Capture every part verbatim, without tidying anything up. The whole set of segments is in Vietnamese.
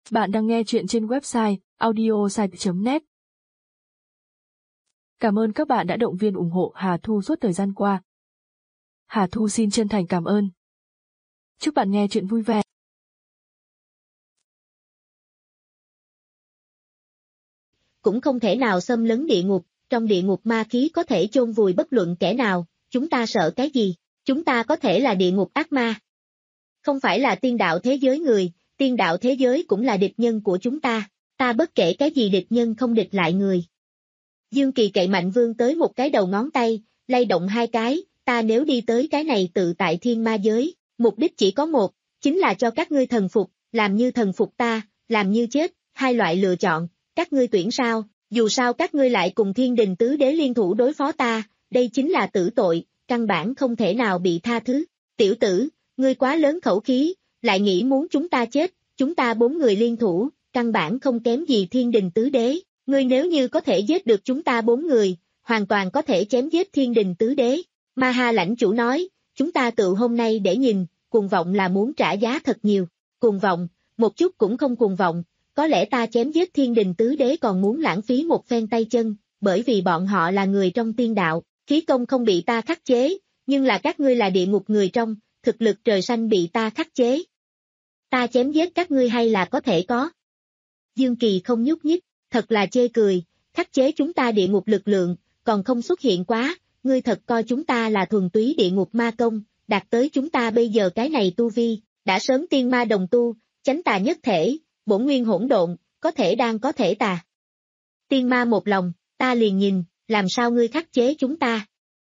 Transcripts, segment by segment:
Bạn đang nghe chuyện trên website audiosite chấm net. Cảm ơn các bạn đã động viên ủng hộ Hà Thu suốt thời gian qua. Hà Thu xin chân thành cảm ơn. Chúc bạn nghe chuyện vui vẻ. Cũng không thể nào xâm lấn địa ngục, trong địa ngục ma khí có thể chôn vùi bất luận kẻ nào, chúng ta sợ cái gì? Chúng ta có thể là địa ngục ác ma. Không phải là tiên đạo thế giới người, tiên đạo thế giới cũng là địch nhân của chúng ta, ta bất kể cái gì địch nhân không địch lại người. Dương Kỳ cậy mạnh vươn tới một cái đầu ngón tay, lay động hai cái, ta nếu đi tới cái này tự tại thiên ma giới, mục đích chỉ có một, chính là cho các ngươi thần phục, làm như thần phục ta, làm như chết, hai loại lựa chọn, các ngươi tuyển sao, dù sao các ngươi lại cùng thiên đình tứ đế liên thủ đối phó ta, đây chính là tử tội, căn bản không thể nào bị tha thứ. Tiểu tử, ngươi quá lớn khẩu khí, lại nghĩ muốn chúng ta chết, chúng ta bốn người liên thủ, căn bản không kém gì thiên đình tứ đế, ngươi nếu như có thể giết được chúng ta bốn người, hoàn toàn có thể chém giết thiên đình tứ đế. Ma Ha lãnh chủ nói, chúng ta tự hôm nay để nhìn, cuồng vọng là muốn trả giá thật nhiều, cuồng vọng, một chút cũng không cuồng vọng, có lẽ ta chém giết thiên đình tứ đế còn muốn lãng phí một phen tay chân, bởi vì bọn họ là người trong tiên đạo, khí công không bị ta khắc chế, nhưng là các ngươi là địa ngục người trong, thực lực trời xanh bị ta khắc chế. Ta chém giết các ngươi hay là có thể có. Dương Kỳ không nhúc nhích, thật là chê cười, khắc chế chúng ta địa ngục lực lượng, còn không xuất hiện quá, ngươi thật coi chúng ta là thuần túy địa ngục ma công, đạt tới chúng ta bây giờ cái này tu vi, đã sớm tiên ma đồng tu, chánh tà nhất thể, bổn nguyên hỗn độn, có thể đang có thể tà. Tiên ma một lòng, ta liền nhìn, làm sao ngươi khắc chế chúng ta.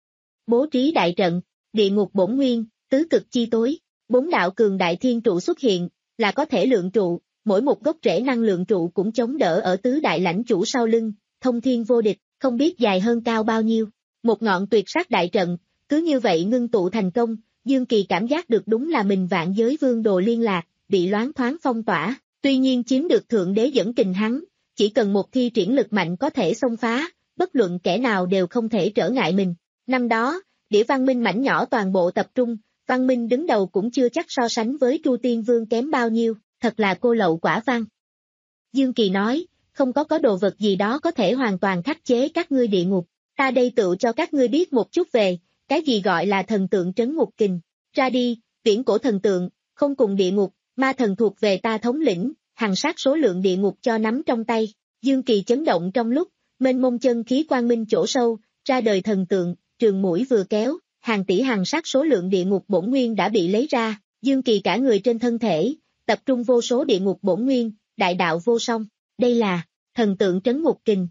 Bố trí đại trận, địa ngục bổn nguyên, tứ cực chi tối, bốn đạo cường đại thiên trụ xuất hiện, là có thể lượng trụ, mỗi một gốc rễ năng lượng trụ cũng chống đỡ ở tứ đại lãnh chủ sau lưng, thông thiên vô địch, không biết dài hơn cao bao nhiêu. Một ngọn tuyệt sát đại trận, cứ như vậy ngưng tụ thành công, Dương Kỳ cảm giác được đúng là mình vạn giới vương đồ liên lạc, bị loáng thoáng phong tỏa, tuy nhiên chiếm được thượng đế dẫn kình hắn, chỉ cần một thi triển lực mạnh có thể xông phá, bất luận kẻ nào đều không thể trở ngại mình. Năm đó, đĩa văn minh mảnh nhỏ toàn bộ tập trung, văn minh đứng đầu cũng chưa chắc so sánh với Tru Tiên Vương kém bao nhiêu, thật là cô lậu quả văn. Dương Kỳ nói, không có có đồ vật gì đó có thể hoàn toàn khắc chế các ngươi địa ngục, ta đây tự cho các ngươi biết một chút về, cái gì gọi là thần tượng trấn ngục kình, ra đi, viễn cổ thần tượng, không cùng địa ngục, ma thần thuộc về ta thống lĩnh, hằng sát số lượng địa ngục cho nắm trong tay. Dương Kỳ chấn động trong lúc, mênh mông chân khí quang minh chỗ sâu, ra đời thần tượng, trường mũi vừa kéo, hàng tỷ hằng sát số lượng địa ngục bổn nguyên đã bị lấy ra, Dương Kỳ cả người trên thân thể, tập trung vô số địa ngục bổn nguyên, đại đạo vô song, đây là thần tượng trấn ngục kình.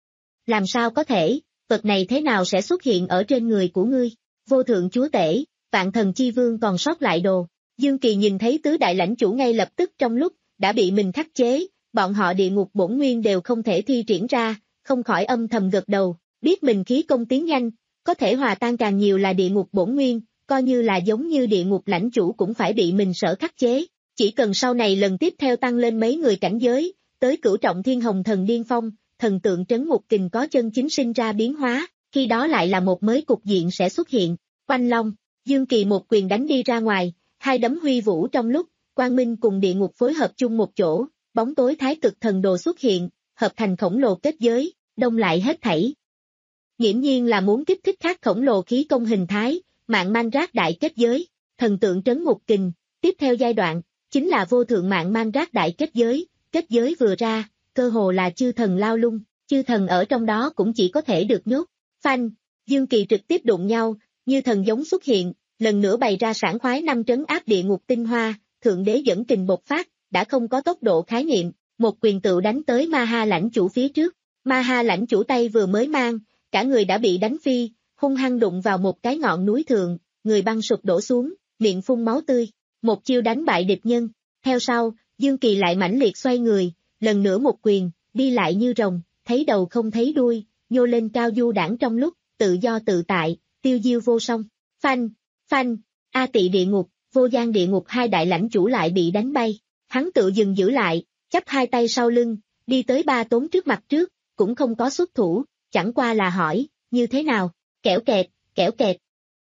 Làm sao có thể, vật này thế nào sẽ xuất hiện ở trên người của ngươi? Vô thượng chúa tể, vạn thần chi vương còn sót lại đồ. Dương Kỳ nhìn thấy tứ đại lãnh chủ ngay lập tức trong lúc đã bị mình khắc chế, bọn họ địa ngục bổn nguyên đều không thể thi triển ra, không khỏi âm thầm gật đầu, biết mình khí công tiến nhanh, có thể hòa tan càng nhiều là địa ngục bổn nguyên, coi như là giống như địa ngục lãnh chủ cũng phải bị mình sở khắc chế, chỉ cần sau này lần tiếp theo tăng lên mấy người cảnh giới, tới cửu trọng thiên hồng thần điên phong, thần tượng trấn ngục kình có chân chính sinh ra biến hóa, khi đó lại là một mới cục diện sẽ xuất hiện. Oanh long, Dương Kỳ một quyền đánh đi ra ngoài, hai đấm huy vũ trong lúc, quang minh cùng địa ngục phối hợp chung một chỗ, bóng tối thái cực thần đồ xuất hiện, hợp thành khổng lồ kết giới, đông lại hết thảy. Nghiễm nhiên là muốn kích thích khác khổng lồ khí công hình thái, mạng man rác đại kết giới, thần tượng trấn ngục kình, tiếp theo giai đoạn, chính là vô thượng mạng man rác đại kết giới, kết giới vừa ra, cơ hồ là chư thần lao lung, chư thần ở trong đó cũng chỉ có thể được nhốt. Phanh, Dương Kỳ trực tiếp đụng nhau, như thần giống xuất hiện, lần nữa bày ra sảng khoái năm trấn áp địa ngục tinh hoa, thượng đế dẫn kình bộc phát, đã không có tốc độ khái niệm, một quyền tựu đánh tới Ma Ha lãnh chủ phía trước. Ma Ha lãnh chủ tay vừa mới mang, cả người đã bị đánh phi, hung hăng đụng vào một cái ngọn núi thượng, người băng sụp đổ xuống, miệng phun máu tươi, một chiêu đánh bại địch nhân. Theo sau, Dương Kỳ lại mãnh liệt xoay người, lần nữa một quyền, đi lại như rồng, thấy đầu không thấy đuôi, nhô lên cao du đảng trong lúc, tự do tự tại, tiêu diêu vô song. Phanh, phanh, A Tị địa ngục, Vô Gian địa ngục hai đại lãnh chủ lại bị đánh bay, hắn tự dừng giữ lại, chắp hai tay sau lưng, đi tới Ba Tốn trước mặt trước, cũng không có xuất thủ, chẳng qua là hỏi, như thế nào, kẻo kẹt, kẻo kẹt.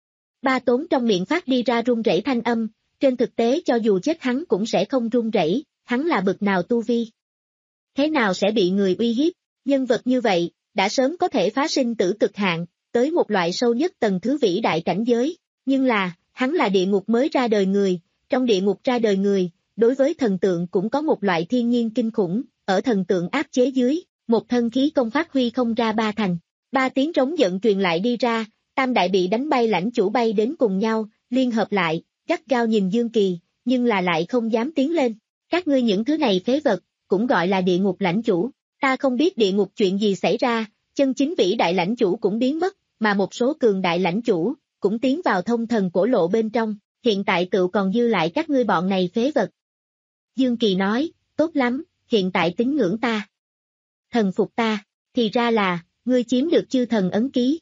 Ba Tốn trong miệng phát đi ra run rẩy thanh âm, trên thực tế cho dù chết hắn cũng sẽ không run rẩy, hắn là bực nào tu vi? Thế nào sẽ bị người uy hiếp? Nhân vật như vậy, đã sớm có thể phá sinh tử cực hạn, tới một loại sâu nhất tầng thứ vĩ đại cảnh giới, nhưng là, hắn là địa ngục mới ra đời người, trong địa ngục ra đời người, đối với thần tượng cũng có một loại thiên nhiên kinh khủng, ở thần tượng áp chế dưới, một thân khí công phát huy không ra ba thành, ba tiếng trống giận truyền lại đi ra, tam đại bị đánh bay lãnh chủ bay đến cùng nhau, liên hợp lại, gắt gao nhìn Dương Kỳ, nhưng là lại không dám tiến lên, các ngươi những thứ này phế vật, cũng gọi là địa ngục lãnh chủ, ta không biết địa ngục chuyện gì xảy ra, chân chính vĩ đại lãnh chủ cũng biến mất, mà một số cường đại lãnh chủ, cũng tiến vào thông thần cổ lộ bên trong, hiện tại tự còn dư lại các ngươi bọn này phế vật. Dương Kỳ nói, tốt lắm, hiện tại tín ngưỡng ta. Thần phục ta, thì ra là, ngươi chiếm được chư thần ấn ký.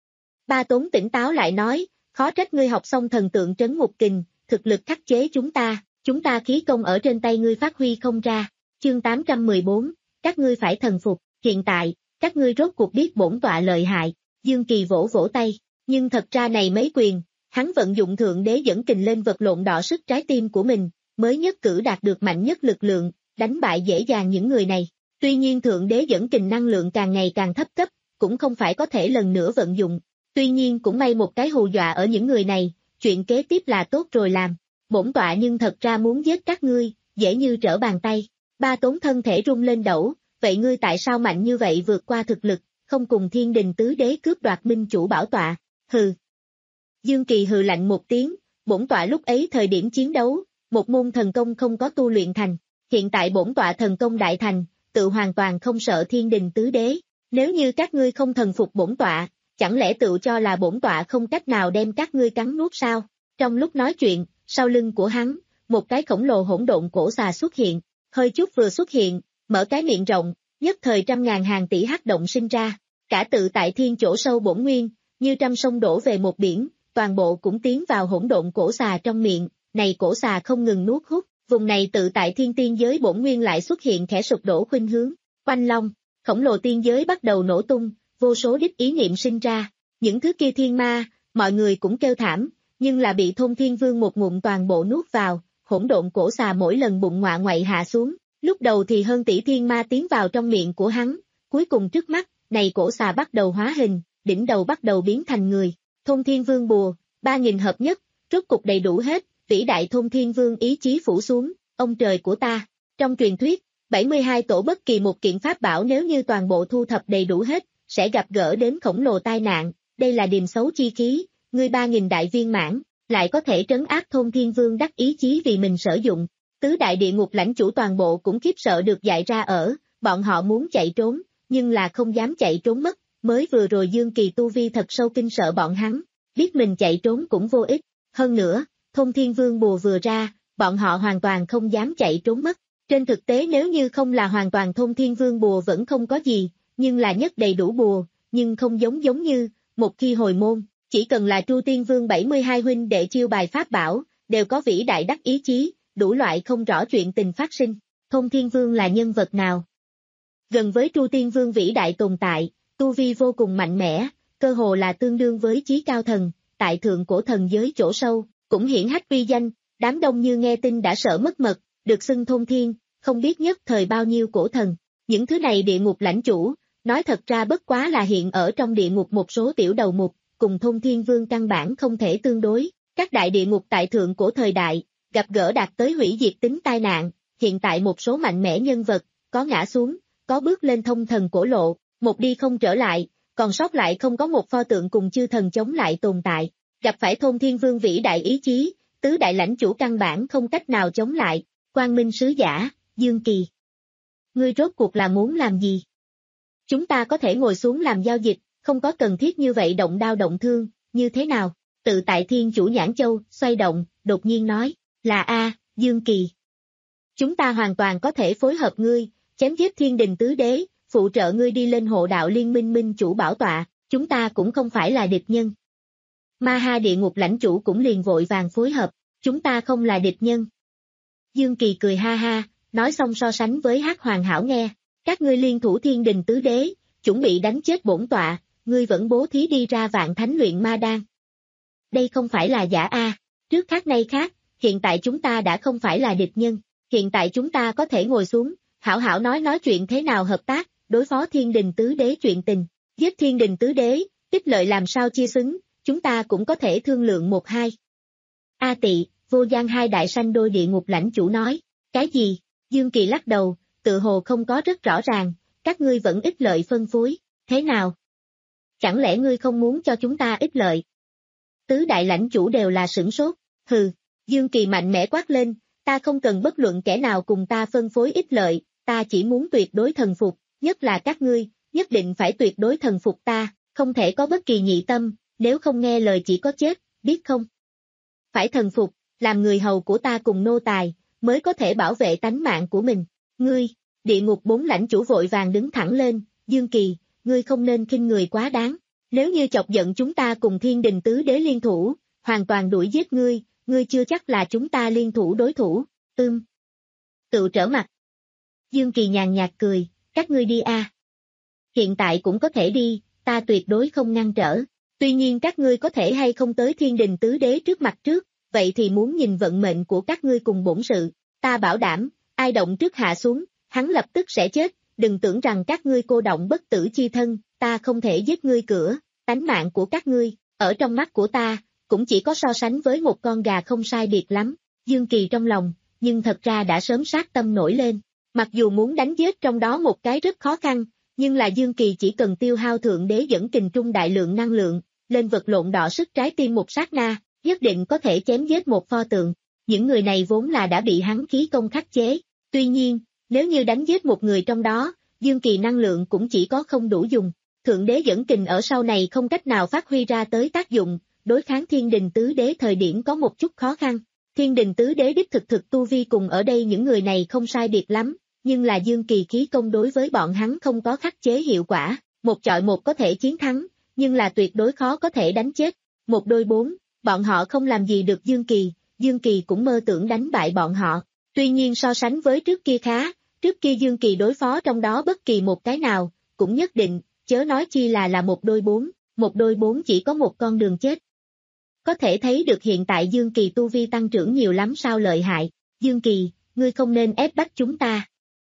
Ba Tốn tỉnh táo lại nói, khó trách ngươi học xong thần tượng trấn ngục kình, thực lực khắc chế chúng ta, chúng ta khí công ở trên tay ngươi phát huy không ra. Chương tám trăm mười bốn, các ngươi phải thần phục, hiện tại, các ngươi rốt cuộc biết bổn tọa lợi hại, Dương Kỳ vỗ vỗ tay, nhưng thật ra này mấy quyền, hắn vận dụng thượng đế dẫn kình lên vật lộn đỏ sức trái tim của mình, mới nhất cử đạt được mạnh nhất lực lượng, đánh bại dễ dàng những người này. Tuy nhiên thượng đế dẫn kình năng lượng càng ngày càng thấp cấp, cũng không phải có thể lần nữa vận dụng, tuy nhiên cũng may một cái hù dọa ở những người này, chuyện kế tiếp là tốt rồi làm, bổn tọa nhưng thật ra muốn giết các ngươi, dễ như trở bàn tay. Ba Tốn thân thể rung lên đẩu, vậy ngươi tại sao mạnh như vậy vượt qua thực lực, không cùng thiên đình tứ đế cướp đoạt minh chủ bảo tọa, hừ. Dương Kỳ hừ lạnh một tiếng, bổn tọa lúc ấy thời điểm chiến đấu, một môn thần công không có tu luyện thành, hiện tại bổn tọa thần công đại thành, tự hoàn toàn không sợ thiên đình tứ đế, nếu như các ngươi không thần phục bổn tọa, chẳng lẽ tự cho là bổn tọa không cách nào đem các ngươi cắn nuốt sao? Trong lúc nói chuyện, sau lưng của hắn, một cái khổng lồ hỗn độn cổ xà xuất hiện, hơi chút vừa xuất hiện, mở cái miệng rộng, nhất thời trăm ngàn hàng tỷ hắc động sinh ra, cả tự tại thiên chỗ sâu bổn nguyên, như trăm sông đổ về một biển, toàn bộ cũng tiến vào hỗn độn cổ xà trong miệng, này cổ xà không ngừng nuốt hút, vùng này tự tại thiên tiên giới bổn nguyên lại xuất hiện khẽ sụp đổ khuynh hướng, oanh long, khổng lồ tiên giới bắt đầu nổ tung, vô số đích ý niệm sinh ra, những thứ kia thiên ma, mọi người cũng kêu thảm, nhưng là bị Thôn Thiên Vương một ngụm toàn bộ nuốt vào, hỗn độn cổ xà mỗi lần bụng ngoạ ngoại hạ xuống, lúc đầu thì hơn tỷ thiên ma tiến vào trong miệng của hắn, cuối cùng trước mắt, này cổ xà bắt đầu hóa hình, đỉnh đầu bắt đầu biến thành người, Thôn Thiên Vương bùa, ba nghìn hợp nhất, rốt cục đầy đủ hết, vĩ đại Thôn Thiên Vương ý chí phủ xuống, ông trời của ta, trong truyền thuyết, bảy mươi hai tổ bất kỳ một kiện pháp bảo nếu như toàn bộ thu thập đầy đủ hết, sẽ gặp gỡ đến khổng lồ tai nạn, đây là điềm xấu chi khí, ngươi ba nghìn đại viên mãn, lại có thể trấn áp Thôn Thiên Vương đắc ý chí vì mình sử dụng, tứ đại địa ngục lãnh chủ toàn bộ cũng khiếp sợ được dạy ra ở, bọn họ muốn chạy trốn, nhưng là không dám chạy trốn mất, mới vừa rồi Dương Kỳ tu vi thật sâu kinh sợ bọn hắn, biết mình chạy trốn cũng vô ích, hơn nữa, Thôn Thiên Vương bùa vừa ra, bọn họ hoàn toàn không dám chạy trốn mất, trên thực tế nếu như không là hoàn toàn Thôn Thiên Vương bùa vẫn không có gì, nhưng là nhất đầy đủ bùa, nhưng không giống giống như, một khi hồi môn, chỉ cần là Tru Tiên Vương bảy mươi hai huynh đệ chiêu bài pháp bảo, đều có vĩ đại đắc ý chí, đủ loại không rõ chuyện tình phát sinh. Thôn Thiên Vương là nhân vật nào? Gần với Tru Tiên Vương vĩ đại tồn tại, tu vi vô cùng mạnh mẽ, cơ hồ là tương đương với chí cao thần, tại thượng cổ thần giới chỗ sâu, cũng hiển hách uy danh, đám đông như nghe tin đã sợ mất mật, được xưng Thôn Thiên, không biết nhất thời bao nhiêu cổ thần. Những thứ này địa ngục lãnh chủ, nói thật ra bất quá là hiện ở trong địa ngục một số tiểu đầu mục, cùng Thôn Thiên Vương căn bản không thể tương đối. Các đại địa ngục tại thượng cổ thời đại, gặp gỡ đạt tới hủy diệt tính tai nạn, hiện tại một số mạnh mẽ nhân vật, có ngã xuống, có bước lên thông thần cổ lộ, một đi không trở lại, còn sót lại không có một pho tượng cùng chư thần chống lại tồn tại. Gặp phải Thôn Thiên Vương vĩ đại ý chí, tứ đại lãnh chủ căn bản không cách nào chống lại. Quang Minh sứ giả, Dương Kỳ. Ngươi rốt cuộc là muốn làm gì? Chúng ta có thể ngồi xuống làm giao dịch, không có cần thiết như vậy động đao động thương, như thế nào? Tự tại thiên chủ Nhãn Châu, xoay động, đột nhiên nói, là A, Dương Kỳ. Chúng ta hoàn toàn có thể phối hợp ngươi, chém giết thiên đình tứ đế, phụ trợ ngươi đi lên hộ đạo liên minh minh chủ bảo tọa, chúng ta cũng không phải là địch nhân. Ma Ha địa ngục lãnh chủ cũng liền vội vàng phối hợp, chúng ta không là địch nhân. Dương Kỳ cười ha ha, nói xong so sánh với Hắc Hoàng hảo nghe, các ngươi liên thủ thiên đình tứ đế, chuẩn bị đánh chết bổn tọa, ngươi vẫn bố thí đi ra vạn thánh luyện ma đan. Đây không phải là giả a, trước khác nay khác, hiện tại chúng ta đã không phải là địch nhân, Hiện tại chúng ta có thể ngồi xuống, hảo hảo nói nói chuyện thế nào hợp tác, đối phó thiên đình tứ đế chuyện tình. Giết thiên đình tứ đế, ích lợi làm sao chia xứng, chúng ta cũng có thể thương lượng một hai. A Tị, Vô Gian hai đại sanh đôi địa ngục lãnh chủ nói, cái gì? Dương Kỳ lắc đầu, tự hồ không có rất rõ ràng, các ngươi vẫn ích lợi phân phối, thế nào? Chẳng lẽ ngươi không muốn cho chúng ta ích lợi? Tứ đại lãnh chủ đều là sửng sốt, hừ, Dương Kỳ mạnh mẽ quát lên, ta không cần bất luận kẻ nào cùng ta phân phối ích lợi, ta chỉ muốn tuyệt đối thần phục, nhất là các ngươi, nhất định phải tuyệt đối thần phục ta, không thể có bất kỳ nhị tâm, nếu không nghe lời chỉ có chết, biết không? Phải thần phục, làm người hầu của ta cùng nô tài, mới có thể bảo vệ tánh mạng của mình. Ngươi, địa ngục bốn lãnh chủ vội vàng đứng thẳng lên, Dương Kỳ, ngươi không nên khinh người quá đáng. Nếu như chọc giận chúng ta cùng thiên đình tứ đế liên thủ, hoàn toàn đuổi giết ngươi, ngươi chưa chắc là chúng ta liên thủ đối thủ, ưm. Tự trở mặt. Dương Kỳ nhàn nhạt cười, các ngươi đi a. Hiện tại cũng có thể đi, ta tuyệt đối không ngăn trở. Tuy nhiên các ngươi có thể hay không tới thiên đình tứ đế trước mặt trước, vậy thì muốn nhìn vận mệnh của các ngươi cùng bổn sự. Ta bảo đảm, ai động trước hạ xuống, hắn lập tức sẽ chết, đừng tưởng rằng các ngươi cô động bất tử chi thân, ta không thể giết ngươi cửa, tánh mạng của các ngươi, ở trong mắt của ta, cũng chỉ có so sánh với một con gà không sai biệt lắm. Dương Kỳ trong lòng, nhưng thật ra đã sớm sát tâm nổi lên, mặc dù muốn đánh giết trong đó một cái rất khó khăn, nhưng là Dương Kỳ chỉ cần tiêu hao thượng đế dẫn kình trung đại lượng năng lượng, lên vật lộn đọ sức trái tim một sát na, nhất định có thể chém giết một pho tượng. Những người này vốn là đã bị hắn khí công khắc chế, tuy nhiên, nếu như đánh giết một người trong đó, Dương Kỳ năng lượng cũng chỉ có không đủ dùng. Thượng đế dẫn kình ở sau này không cách nào phát huy ra tới tác dụng, đối kháng thiên đình tứ đế thời điểm có một chút khó khăn. Thiên đình tứ đế đích thực thực tu vi cùng ở đây những người này không sai biệt lắm, nhưng là Dương Kỳ khí công đối với bọn hắn không có khắc chế hiệu quả, một chọi một có thể chiến thắng, nhưng là tuyệt đối khó có thể đánh chết. Một đôi bốn, bọn họ không làm gì được Dương Kỳ, Dương Kỳ cũng mơ tưởng đánh bại bọn họ. Tuy nhiên so sánh với trước kia khá, trước kia Dương Kỳ đối phó trong đó bất kỳ một cái nào, cũng nhất định, chớ nói chi là là một đôi bốn, một đôi bốn chỉ có một con đường chết. Có thể thấy được hiện tại Dương Kỳ tu vi tăng trưởng nhiều lắm sao lợi hại. Dương Kỳ, ngươi không nên ép bắt chúng ta.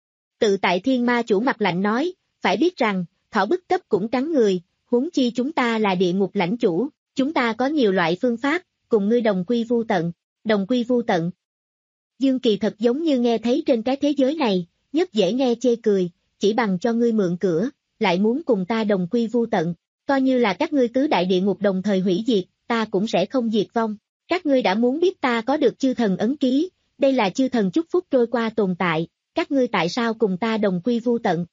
Tự tại thiên ma chủ mặt lạnh nói, phải biết rằng, thỏ bức cấp cũng cắn người, huống chi chúng ta là địa ngục lãnh chủ, chúng ta có nhiều loại phương pháp, cùng ngươi đồng quy vu tận, đồng quy vu tận. Dương Kỳ thật giống như nghe thấy trên cái thế giới này, nhất dễ nghe chê cười, chỉ bằng cho ngươi mượn cửa, lại muốn cùng ta đồng quy vu tận, coi như là các ngươi tứ đại địa ngục đồng thời hủy diệt, ta cũng sẽ không diệt vong. Các ngươi đã muốn biết ta có được chư thần ấn ký, đây là chư thần chúc phúc trôi qua tồn tại, các ngươi tại sao cùng ta đồng quy vu tận?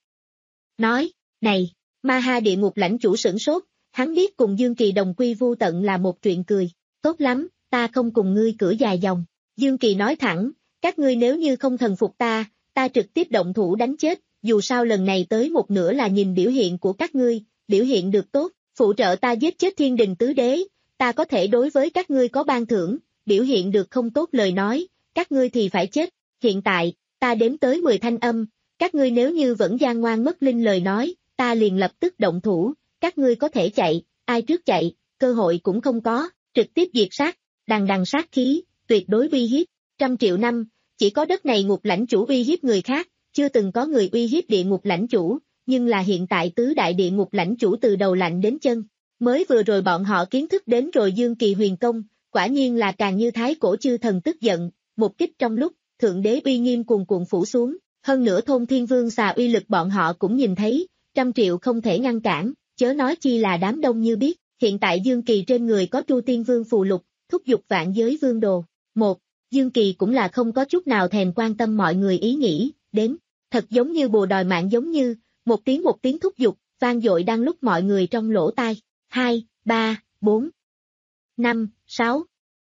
Nói, này, Ma Ha địa ngục lãnh chủ sửng sốt, hắn biết cùng Dương Kỳ đồng quy vu tận là một chuyện cười, tốt lắm, ta không cùng ngươi cửa dài dòng. Dương Kỳ nói thẳng, các ngươi nếu như không thần phục ta, ta trực tiếp động thủ đánh chết, dù sao lần này tới một nửa là nhìn biểu hiện của các ngươi, biểu hiện được tốt, phụ trợ ta giết chết thiên đình tứ đế, ta có thể đối với các ngươi có ban thưởng, biểu hiện được không tốt lời nói, các ngươi thì phải chết. Hiện tại, ta đếm tới mười thanh âm, các ngươi nếu như vẫn gian ngoan mất linh lời nói, ta liền lập tức động thủ, các ngươi có thể chạy, ai trước chạy, cơ hội cũng không có, trực tiếp diệt sát, đằng đằng sát khí, tuyệt đối uy hiếp, trăm triệu năm, chỉ có đất này ngục lãnh chủ uy hiếp người khác, chưa từng có người uy hiếp địa ngục lãnh chủ, nhưng là hiện tại tứ đại địa ngục lãnh chủ từ đầu lạnh đến chân, mới vừa rồi bọn họ kiến thức đến rồi Dương Kỳ huyền công, quả nhiên là càng như thái cổ chư thần tức giận, một kích trong lúc, thượng đế uy nghiêm cuồn cuộn phủ xuống, hơn nữa thôn thiên vương xà uy lực bọn họ cũng nhìn thấy, trăm triệu không thể ngăn cản, chớ nói chi là đám đông như biết, hiện tại Dương Kỳ trên người có Tru Tiên Vương phù lục, thúc giục vạn giới vương đồ. Một, Dương Kỳ cũng là không có chút nào thèm quan tâm mọi người ý nghĩ, đến, thật giống như bồ đòi mạng giống như, một tiếng một tiếng thúc giục, vang dội đang lúc mọi người trong lỗ tai. Hai, ba, bốn, năm, sáu,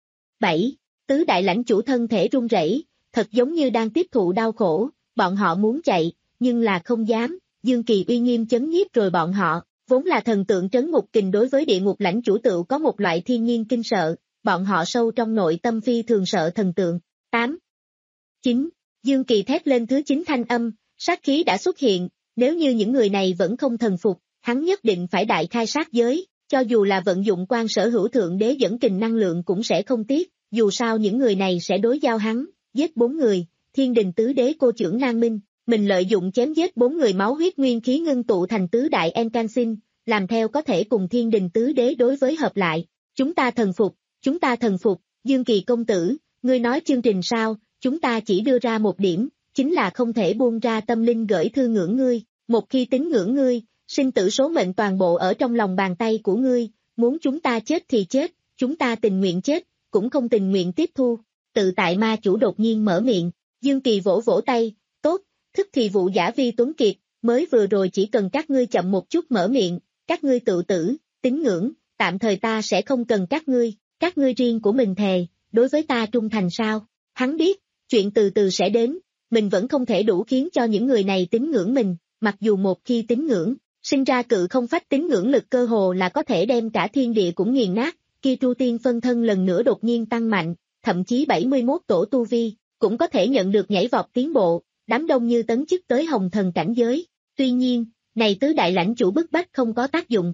bảy, tứ đại lãnh chủ thân thể run rẩy, thật giống như đang tiếp thụ đau khổ, bọn họ muốn chạy, nhưng là không dám, Dương Kỳ uy nghiêm chấn nhiếp rồi bọn họ, vốn là thần tượng trấn ngục kình đối với địa ngục lãnh chủ tự có một loại thiên nhiên kinh sợ, bọn họ sâu trong nội tâm phi thường sợ thần tượng. Tám, chín, Dương Kỳ thét lên thứ chín thanh âm, sát khí đã xuất hiện, nếu như những người này vẫn không thần phục, hắn nhất định phải đại khai sát giới, cho dù là vận dụng quan sở hữu thượng đế dẫn kình năng lượng cũng sẽ không tiếc, dù sao những người này sẽ đối giao hắn, giết bốn người, Thiên Đình Tứ Đế cô trưởng Nan Minh, mình lợi dụng chém giết bốn người máu huyết nguyên khí ngưng tụ thành tứ đại Encansin, làm theo có thể cùng Thiên Đình Tứ Đế đối với hợp lại. Chúng ta thần phục, chúng ta thần phục, Dương Kỳ công tử, ngươi nói chương trình sao, chúng ta chỉ đưa ra một điểm, chính là không thể buông ra tâm linh gửi thư ngưỡng ngươi, một khi tín ngưỡng ngươi, sinh tử số mệnh toàn bộ ở trong lòng bàn tay của ngươi, muốn chúng ta chết thì chết, chúng ta tình nguyện chết, cũng không tình nguyện tiếp thu. Tự tại ma chủ đột nhiên mở miệng, Dương Kỳ vỗ vỗ tay, tốt, thức thì vụ giả vi tuấn kiệt, mới vừa rồi chỉ cần các ngươi chậm một chút mở miệng, các ngươi tự tử, tín ngưỡng, tạm thời ta sẽ không cần các ngươi, các ngươi riêng của mình thề, đối với ta trung thành sao, hắn biết, chuyện từ từ sẽ đến, mình vẫn không thể đủ khiến cho những người này tín ngưỡng mình, mặc dù một khi tín ngưỡng, sinh ra cự không phách tín ngưỡng lực cơ hồ là có thể đem cả thiên địa cũng nghiền nát, Kia Tru Tiên phân thân lần nữa đột nhiên tăng mạnh, thậm chí bảy mươi mốt tổ tu vi, cũng có thể nhận được nhảy vọt tiến bộ, đám đông như tấn chức tới hồng thần cảnh giới. Tuy nhiên, này tứ đại lãnh chủ bức bách không có tác dụng.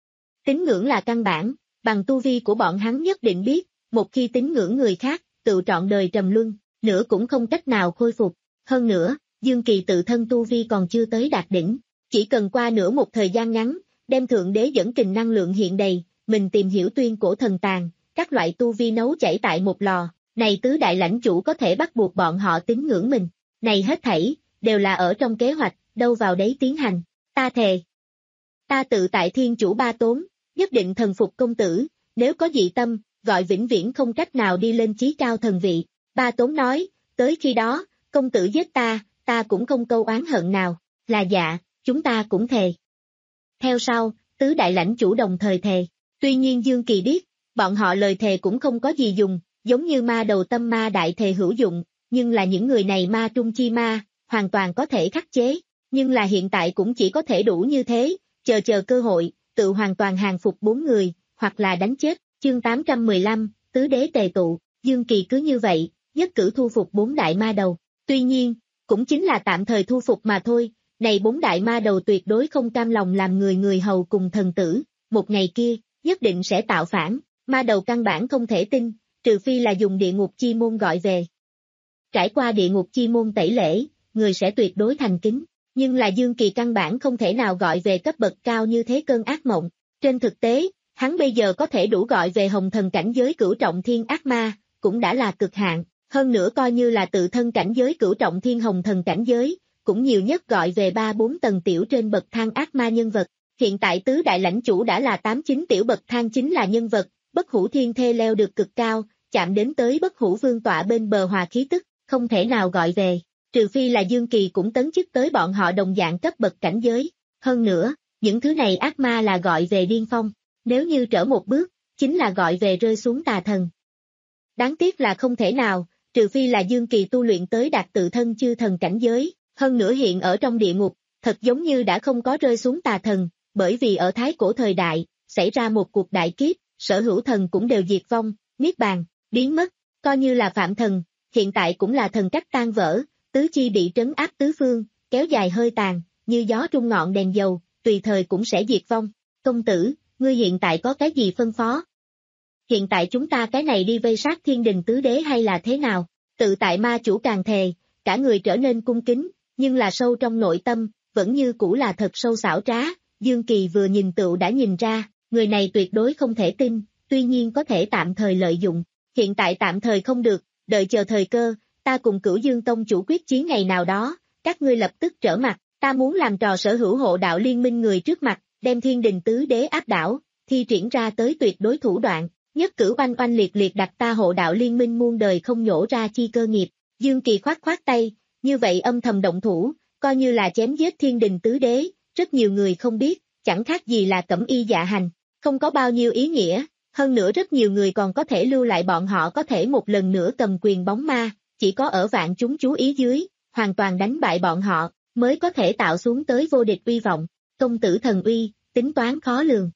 Tín ngưỡng là căn bản, bằng tu vi của bọn hắn nhất định biết, một khi tín ngưỡng người khác, tự trọn đời trầm luân, nữa cũng không cách nào khôi phục. Hơn nữa, Dương Kỳ tự thân tu vi còn chưa tới đạt đỉnh, chỉ cần qua nửa một thời gian ngắn, đem thượng đế dẫn kình năng lượng hiện đầy, mình tìm hiểu tuyên cổ thần tàng, các loại tu vi nấu chảy tại một lò, này tứ đại lãnh chủ có thể bắt buộc bọn họ tín ngưỡng mình. Này hết thảy, đều là ở trong kế hoạch, đâu vào đấy tiến hành. Ta thề. Ta tự tại thiên chủ ba tốn, nhất định thần phục công tử, nếu có dị tâm, gọi vĩnh viễn không cách nào đi lên chí cao thần vị. Ba tốn nói, tới khi đó, công tử giết ta, ta cũng không câu oán hận nào, là dạ, chúng ta cũng thề. Theo sau, tứ đại lãnh chủ đồng thời thề. Tuy nhiên Dương Kỳ biết, bọn họ lời thề cũng không có gì dùng, giống như ma đầu tâm ma đại thề hữu dụng, nhưng là những người này ma trung chi ma, hoàn toàn có thể khắc chế, nhưng là hiện tại cũng chỉ có thể đủ như thế, chờ chờ cơ hội, tự hoàn toàn hàng phục bốn người, hoặc là đánh chết. Chương tám trăm mười lăm, tứ đế tề tụ, Dương Kỳ cứ như vậy, nhất cử thu phục bốn đại ma đầu. Tuy nhiên, cũng chính là tạm thời thu phục mà thôi, này bốn đại ma đầu tuyệt đối không cam lòng làm người người hầu cùng thần tử, một ngày kia, nhất định sẽ tạo phản, ma đầu căn bản không thể tin, trừ phi là dùng địa ngục chi môn gọi về. Trải qua địa ngục chi môn tẩy lễ, người sẽ tuyệt đối thành kính, nhưng là Dương Kỳ căn bản không thể nào gọi về cấp bậc cao như thế cơn ác mộng. Trên thực tế, hắn bây giờ có thể đủ gọi về hồng thần cảnh giới cửu trọng thiên ác ma, cũng đã là cực hạn, hơn nữa coi như là tự thân cảnh giới cửu trọng thiên hồng thần cảnh giới, cũng nhiều nhất gọi về ba bốn tầng tiểu trên bậc thang ác ma nhân vật. Hiện tại tứ đại lãnh chủ đã là tám chín tiểu bậc thang chính là nhân vật, bất hủ thiên thê leo được cực cao, chạm đến tới bất hủ vương tọa bên bờ hòa khí tức, không thể nào gọi về, trừ phi là Dương Kỳ cũng tấn chức tới bọn họ đồng dạng cấp bậc cảnh giới. Hơn nữa, những thứ này ác ma là gọi về điên phong, nếu như trở một bước, chính là gọi về rơi xuống tà thần. Đáng tiếc là không thể nào, trừ phi là Dương Kỳ tu luyện tới đạt tự thân chư thần cảnh giới, hơn nữa hiện ở trong địa ngục, thật giống như đã không có rơi xuống tà thần, bởi vì ở thái cổ thời đại, xảy ra một cuộc đại kiếp, sở hữu thần cũng đều diệt vong, niết bàn, biến mất, coi như là phạm thần, hiện tại cũng là thần cách tan vỡ, tứ chi bị trấn áp tứ phương, kéo dài hơi tàn, như gió trung ngọn đèn dầu, tùy thời cũng sẽ diệt vong. Công tử, ngươi hiện tại có cái gì phân phó? Hiện tại chúng ta cái này đi vây sát thiên đình tứ đế hay là thế nào? Tự tại ma chủ càng thề, cả người trở nên cung kính, nhưng là sâu trong nội tâm, vẫn như cũ là thật sâu xảo trá. Dương Kỳ vừa nhìn tựu đã nhìn ra, người này tuyệt đối không thể tin, tuy nhiên có thể tạm thời lợi dụng. Hiện tại tạm thời không được, đợi chờ thời cơ, ta cùng Cửu Dương Tông chủ quyết chiến ngày nào đó, các ngươi lập tức trở mặt, ta muốn làm trò sở hữu hộ đạo liên minh người trước mặt, đem thiên đình tứ đế áp đảo, thi triển ra tới tuyệt đối thủ đoạn, nhất cử oanh oanh liệt liệt đặt ta hộ đạo liên minh muôn đời không nhổ ra chi cơ nghiệp. Dương Kỳ khoát khoát tay, như vậy âm thầm động thủ, coi như là chém giết thiên đình tứ đế, rất nhiều người không biết, chẳng khác gì là cẩm y dạ hành, không có bao nhiêu ý nghĩa, hơn nữa rất nhiều người còn có thể lưu lại bọn họ có thể một lần nữa cầm quyền bóng ma, chỉ có ở vạn chúng chú ý dưới, hoàn toàn đánh bại bọn họ, mới có thể tạo xuống tới vô địch uy vọng. Công tử thần uy, tính toán khó lường.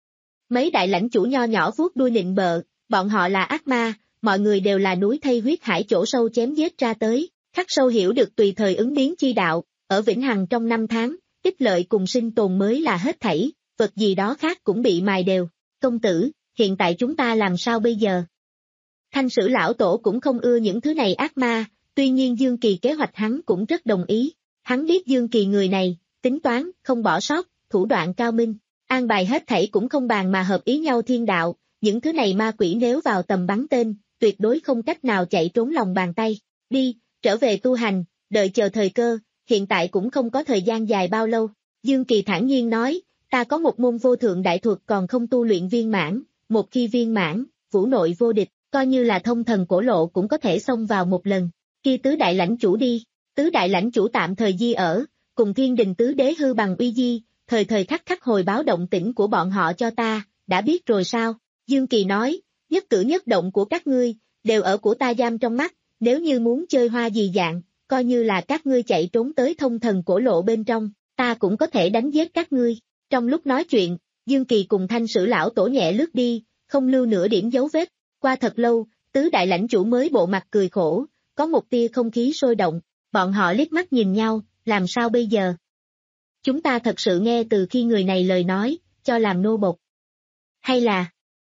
Mấy đại lãnh chủ nho nhỏ vuốt đuôi nịnh bợ, bọn họ là ác ma, mọi người đều là núi thây huyết hải chỗ sâu chém giết ra tới, khắc sâu hiểu được tùy thời ứng biến chi đạo, ở vĩnh hằng trong năm tháng, ích lợi cùng sinh tồn mới là hết thảy, vật gì đó khác cũng bị mài đều. Công tử, hiện tại chúng ta làm sao bây giờ? Thanh Sử lão tổ cũng không ưa những thứ này ác ma, Tuy nhiên Dương Kỳ kế hoạch hắn cũng rất đồng ý. Hắn biết Dương Kỳ người này, tính toán, không bỏ sót, thủ đoạn cao minh, an bài hết thảy cũng không bàn mà hợp ý nhau thiên đạo, những thứ này ma quỷ nếu vào tầm bắn tên, tuyệt đối không cách nào chạy trốn lòng bàn tay. Đi, trở về tu hành, đợi chờ thời cơ, hiện tại cũng không có thời gian dài bao lâu. Dương Kỳ thản nhiên nói, ta có một môn vô thượng đại thuật còn không tu luyện viên mãn, một khi viên mãn, vũ nội vô địch, coi như là thông thần cổ lộ cũng có thể xông vào một lần. Khi tứ đại lãnh chủ đi, tứ đại lãnh chủ tạm thời di ở, cùng thiên đình tứ đế hư bằng uy di, thời thời khắc khắc hồi báo động tĩnh của bọn họ cho ta, đã biết rồi sao? Dương Kỳ nói, nhất cử nhất động của các ngươi, đều ở của ta giam trong mắt, nếu như muốn chơi hoa gì dạng, coi như là các ngươi chạy trốn tới thông thần cổ lộ bên trong, ta cũng có thể đánh giết các ngươi. Trong lúc nói chuyện, Dương Kỳ cùng Thanh Sử lão tổ nhẹ lướt đi, không lưu nửa điểm dấu vết. Qua thật lâu, tứ đại lãnh chủ mới bộ mặt cười khổ, có một tia không khí sôi động, bọn họ liếc mắt nhìn nhau, làm sao bây giờ? Chúng ta thật sự nghe từ khi người này lời nói, cho làm nô bộc. Hay là...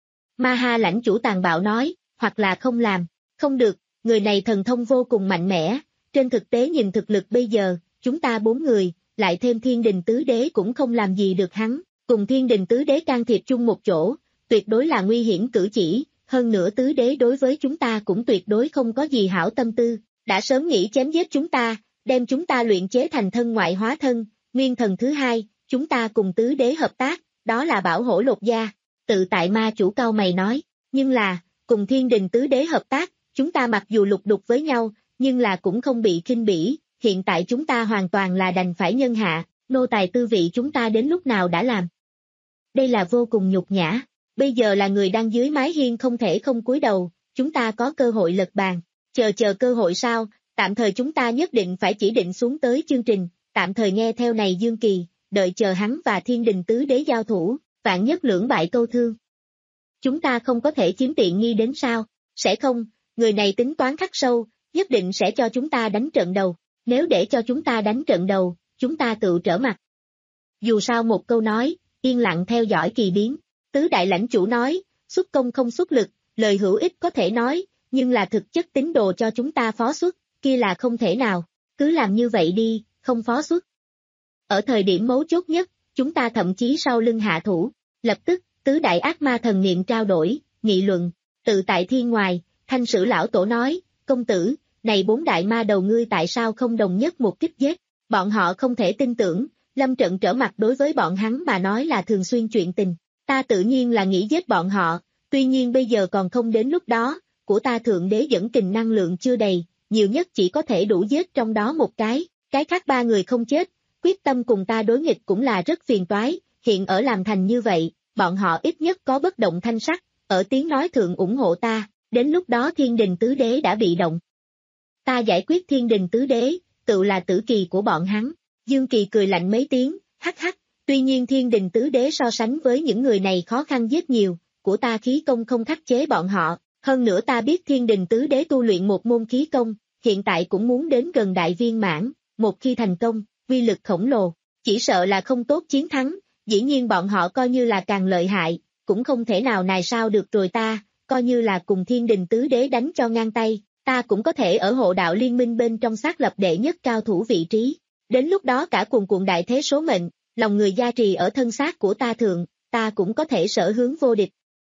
Ma Ha lãnh chủ tàn bạo nói, hoặc là không làm, không được, người này thần thông vô cùng mạnh mẽ, trên thực tế nhìn thực lực bây giờ, chúng ta bốn người, lại thêm thiên đình tứ đế cũng không làm gì được hắn, cùng thiên đình tứ đế can thiệp chung một chỗ, tuyệt đối là nguy hiểm cử chỉ, hơn nữa tứ đế đối với chúng ta cũng tuyệt đối không có gì hảo tâm tư, đã sớm nghĩ chém giết chúng ta, đem chúng ta luyện chế thành thân ngoại hóa thân, nguyên thần thứ hai, chúng ta cùng tứ đế hợp tác, đó là bảo hổ lột da. Tự tại ma chủ cao mày nói, nhưng là, cùng thiên đình tứ đế hợp tác, chúng ta mặc dù lục đục với nhau, nhưng là cũng không bị khinh bỉ, hiện tại chúng ta hoàn toàn là đành phải nhân hạ, nô tài tư vị chúng ta đến lúc nào đã làm. Đây là vô cùng nhục nhã, bây giờ là người đang dưới mái hiên không thể không cúi đầu, chúng ta có cơ hội lật bàn, chờ chờ cơ hội sao, tạm thời chúng ta nhất định phải chỉ định xuống tới chương trình, tạm thời nghe theo này Dương Kỳ, đợi chờ hắn và thiên đình tứ đế giao thủ. Vạn nhất lưỡng bại câu thương. Chúng ta không có thể chiếm tiện nghi đến sao, sẽ không, người này tính toán khắc sâu, nhất định sẽ cho chúng ta đánh trận đầu, nếu để cho chúng ta đánh trận đầu, chúng ta tự trở mặt. Dù sao một câu nói, yên lặng theo dõi kỳ biến, tứ đại lãnh chủ nói, xuất công không xuất lực, lời hữu ích có thể nói, nhưng là thực chất tín đồ cho chúng ta phó xuất, kia là không thể nào, cứ làm như vậy đi, không phó xuất. Ở thời điểm mấu chốt nhất, chúng ta thậm chí sau lưng hạ thủ. Lập tức, tứ đại ác ma thần niệm trao đổi, nghị luận, tự tại thiên ngoài, Thanh Sử lão tổ nói, công tử, này bốn đại ma đầu ngươi tại sao không đồng nhất một kích giết, bọn họ không thể tin tưởng, lâm trận trở mặt đối với bọn hắn mà nói là thường xuyên chuyện tình, ta tự nhiên là nghĩ giết bọn họ, tuy nhiên bây giờ còn không đến lúc đó, của ta thượng đế dẫn kình năng lượng chưa đầy, nhiều nhất chỉ có thể đủ giết trong đó một cái, cái khác ba người không chết, quyết tâm cùng ta đối nghịch cũng là rất phiền toái. Hiện ở làm thành như vậy, bọn họ ít nhất có bất động thanh sắc, ở tiếng nói thượng ủng hộ ta, đến lúc đó thiên đình tứ đế đã bị động. Ta giải quyết thiên đình tứ đế, tự là tử kỳ của bọn hắn. Dương Kỳ cười lạnh mấy tiếng, hắc hắc, tuy nhiên thiên đình tứ đế so sánh với những người này khó khăn giết nhiều, của ta khí công không khắc chế bọn họ, hơn nữa ta biết thiên đình tứ đế tu luyện một môn khí công, hiện tại cũng muốn đến gần đại viên mãn, một khi thành công, uy lực khổng lồ, chỉ sợ là không tốt chiến thắng. Dĩ nhiên bọn họ coi như là càng lợi hại, cũng không thể nào này sao được rồi ta, coi như là cùng thiên đình tứ đế đánh cho ngang tay, ta cũng có thể ở hộ đạo liên minh bên trong xác lập đệ nhất cao thủ vị trí. Đến lúc đó cả cuồn cuộn đại thế số mệnh, lòng người gia trì ở thân xác của ta thượng, ta cũng có thể sở hướng vô địch.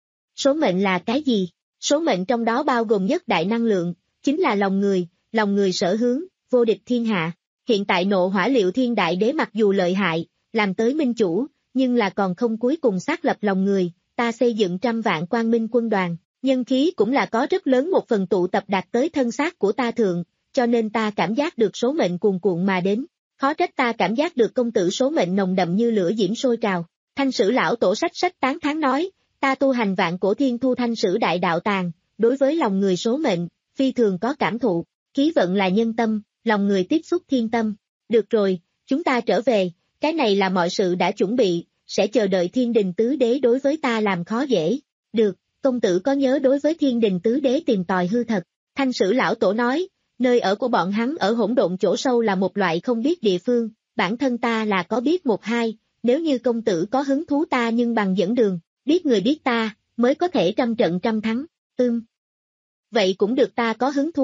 Số mệnh là cái gì? Số mệnh trong đó bao gồm nhất đại năng lượng, chính là lòng người, lòng người sở hướng, vô địch thiên hạ. Hiện tại nộ hỏa liệu thiên đại đế mặc dù lợi hại, làm tới minh chủ, nhưng là còn không cuối cùng xác lập lòng người, ta xây dựng trăm vạn quang minh quân đoàn, nhân khí cũng là có rất lớn một phần tụ tập đạt tới thân xác của ta thượng, cho nên ta cảm giác được số mệnh cuồn cuộn mà đến, khó trách ta cảm giác được công tử số mệnh nồng đậm như lửa diễm sôi trào. Thanh Sử lão tổ sách sách tán thán nói, ta tu hành vạn cổ thiên thu thanh sử đại đạo tàng, đối với lòng người số mệnh, phi thường có cảm thụ, khí vận là nhân tâm, lòng người tiếp xúc thiên tâm. Được rồi, chúng ta trở về, cái này là mọi sự đã chuẩn bị, sẽ chờ đợi thiên đình tứ đế đối với ta làm khó dễ. Được, công tử có nhớ đối với thiên đình tứ đế tìm tòi hư thật. Thanh Sử lão tổ nói, nơi ở của bọn hắn ở hỗn độn chỗ sâu là một loại không biết địa phương, bản thân ta là có biết một hai, nếu như công tử có hứng thú ta nhưng bằng dẫn đường, biết người biết ta, mới có thể trăm trận trăm thắng, ưm. Vậy cũng được ta có hứng thú,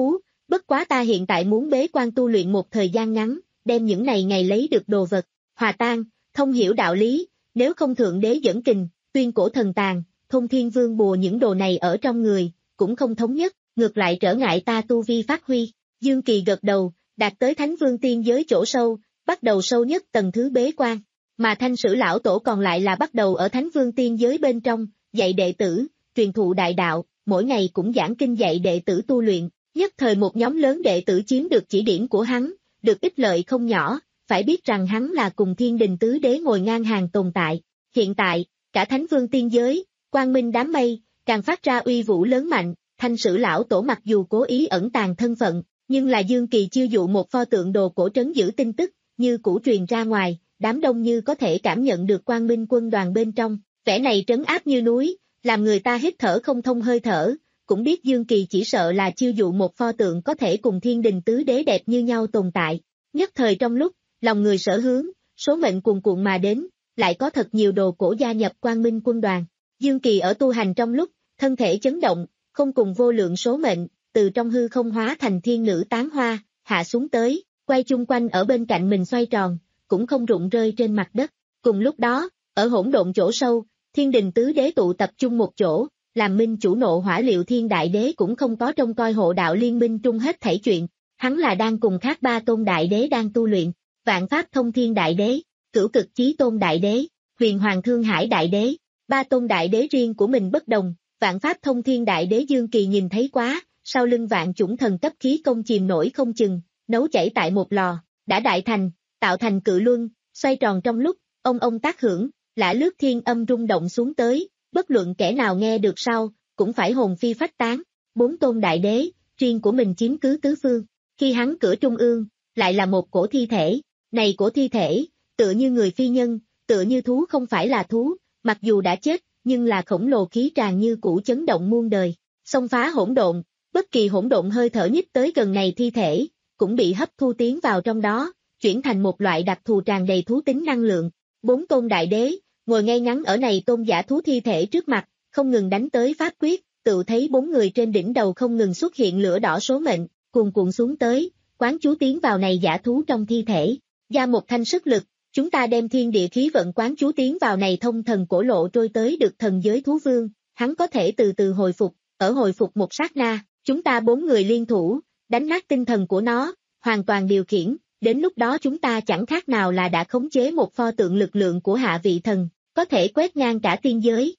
bất quá ta hiện tại muốn bế quan tu luyện một thời gian ngắn, đem những này ngày lấy được đồ vật, hòa tan, thông hiểu đạo lý, nếu không thượng đế dẫn kình, tuyên cổ thần tàng, thôn thiên vương bùa những đồ này ở trong người, cũng không thống nhất, ngược lại trở ngại ta tu vi phát huy. Dương Kỳ gật đầu, đạt tới thánh vương tiên giới chỗ sâu, bắt đầu sâu nhất tầng thứ bế quan, mà Thanh Sử lão tổ còn lại là bắt đầu ở thánh vương tiên giới bên trong, dạy đệ tử, truyền thụ đại đạo, mỗi ngày cũng giảng kinh dạy đệ tử tu luyện, nhất thời một nhóm lớn đệ tử chiếm được chỉ điểm của hắn, được ích lợi không nhỏ, phải biết rằng hắn là cùng thiên đình tứ đế ngồi ngang hàng tồn tại. Hiện tại, cả thánh vương tiên giới, quang minh đám mây, càng phát ra uy vũ lớn mạnh, Thanh Sử lão tổ mặc dù cố ý ẩn tàng thân phận, nhưng là Dương Kỳ chiêu dụ một pho tượng đồ cổ trấn giữ tin tức, như cũ truyền ra ngoài, đám đông như có thể cảm nhận được quang minh quân đoàn bên trong, vẻ này trấn áp như núi, làm người ta hít thở không thông hơi thở, cũng biết Dương Kỳ chỉ sợ là chiêu dụ một pho tượng có thể cùng thiên đình tứ đế đẹp như nhau tồn tại. Nhất thời trong lúc, lòng người sở hướng, số mệnh cuồn cuộn mà đến, lại có thật nhiều đồ cổ gia nhập quang minh quân đoàn. Dương Kỳ ở tu hành trong lúc, thân thể chấn động, không cùng vô lượng số mệnh, từ trong hư không hóa thành thiên nữ tán hoa, hạ xuống tới, quay chung quanh ở bên cạnh mình xoay tròn, cũng không rụng rơi trên mặt đất. Cùng lúc đó, ở hỗn độn chỗ sâu, thiên đình tứ đế tụ tập trung một chỗ, làm minh chủ nộ hỏa Liệu Thiên đại đế cũng không có trông coi hộ đạo liên minh trung hết thảy chuyện, hắn là đang cùng khác ba tôn đại đế đang tu luyện, Vạn Pháp Thông Thiên đại đế, Cửu Cực Chí Tôn đại đế, Huyền Hoàng Thương Hải đại đế, ba tôn đại đế riêng của mình bất đồng. Vạn Pháp Thông Thiên đại đế Dương Kỳ nhìn thấy quá, sau lưng vạn chủng thần cấp khí công chìm nổi không chừng, nấu chảy tại một lò, đã đại thành, tạo thành cự luân, xoay tròn trong lúc, ông ông tác hưởng, lã lướt thiên âm rung động xuống tới, bất luận kẻ nào nghe được sau, cũng phải hồn phi phách tán. Bốn tôn đại đế, riêng của mình chiếm cứ tứ phương, khi hắn cửa trung ương, lại là một cổ thi thể, này cổ thi thể, tựa như người phi nhân, tựa như thú không phải là thú, mặc dù đã chết, nhưng là khổng lồ khí tràn như cũ chấn động muôn đời, xông phá hỗn độn, bất kỳ hỗn độn hơi thở nhích tới gần này thi thể, cũng bị hấp thu tiến vào trong đó, chuyển thành một loại đặc thù tràn đầy thú tính năng lượng. Bốn tôn đại đế, ngồi ngay ngắn ở này tôn giả thú thi thể trước mặt, không ngừng đánh tới pháp quyết, tự thấy bốn người trên đỉnh đầu không ngừng xuất hiện lửa đỏ số mệnh, cuồn cuộn xuống tới, quán chú tiến vào này giả thú trong thi thể, ra một thanh sức lực. Chúng ta đem thiên địa khí vận quán chú tiến vào này thông thần cổ lộ trôi tới được thần giới thú vương, hắn có thể từ từ hồi phục, ở hồi phục một sát na, chúng ta bốn người liên thủ, đánh nát tinh thần của nó, hoàn toàn điều khiển, đến lúc đó chúng ta chẳng khác nào là đã khống chế một pho tượng lực lượng của hạ vị thần, có thể quét ngang cả tiên giới.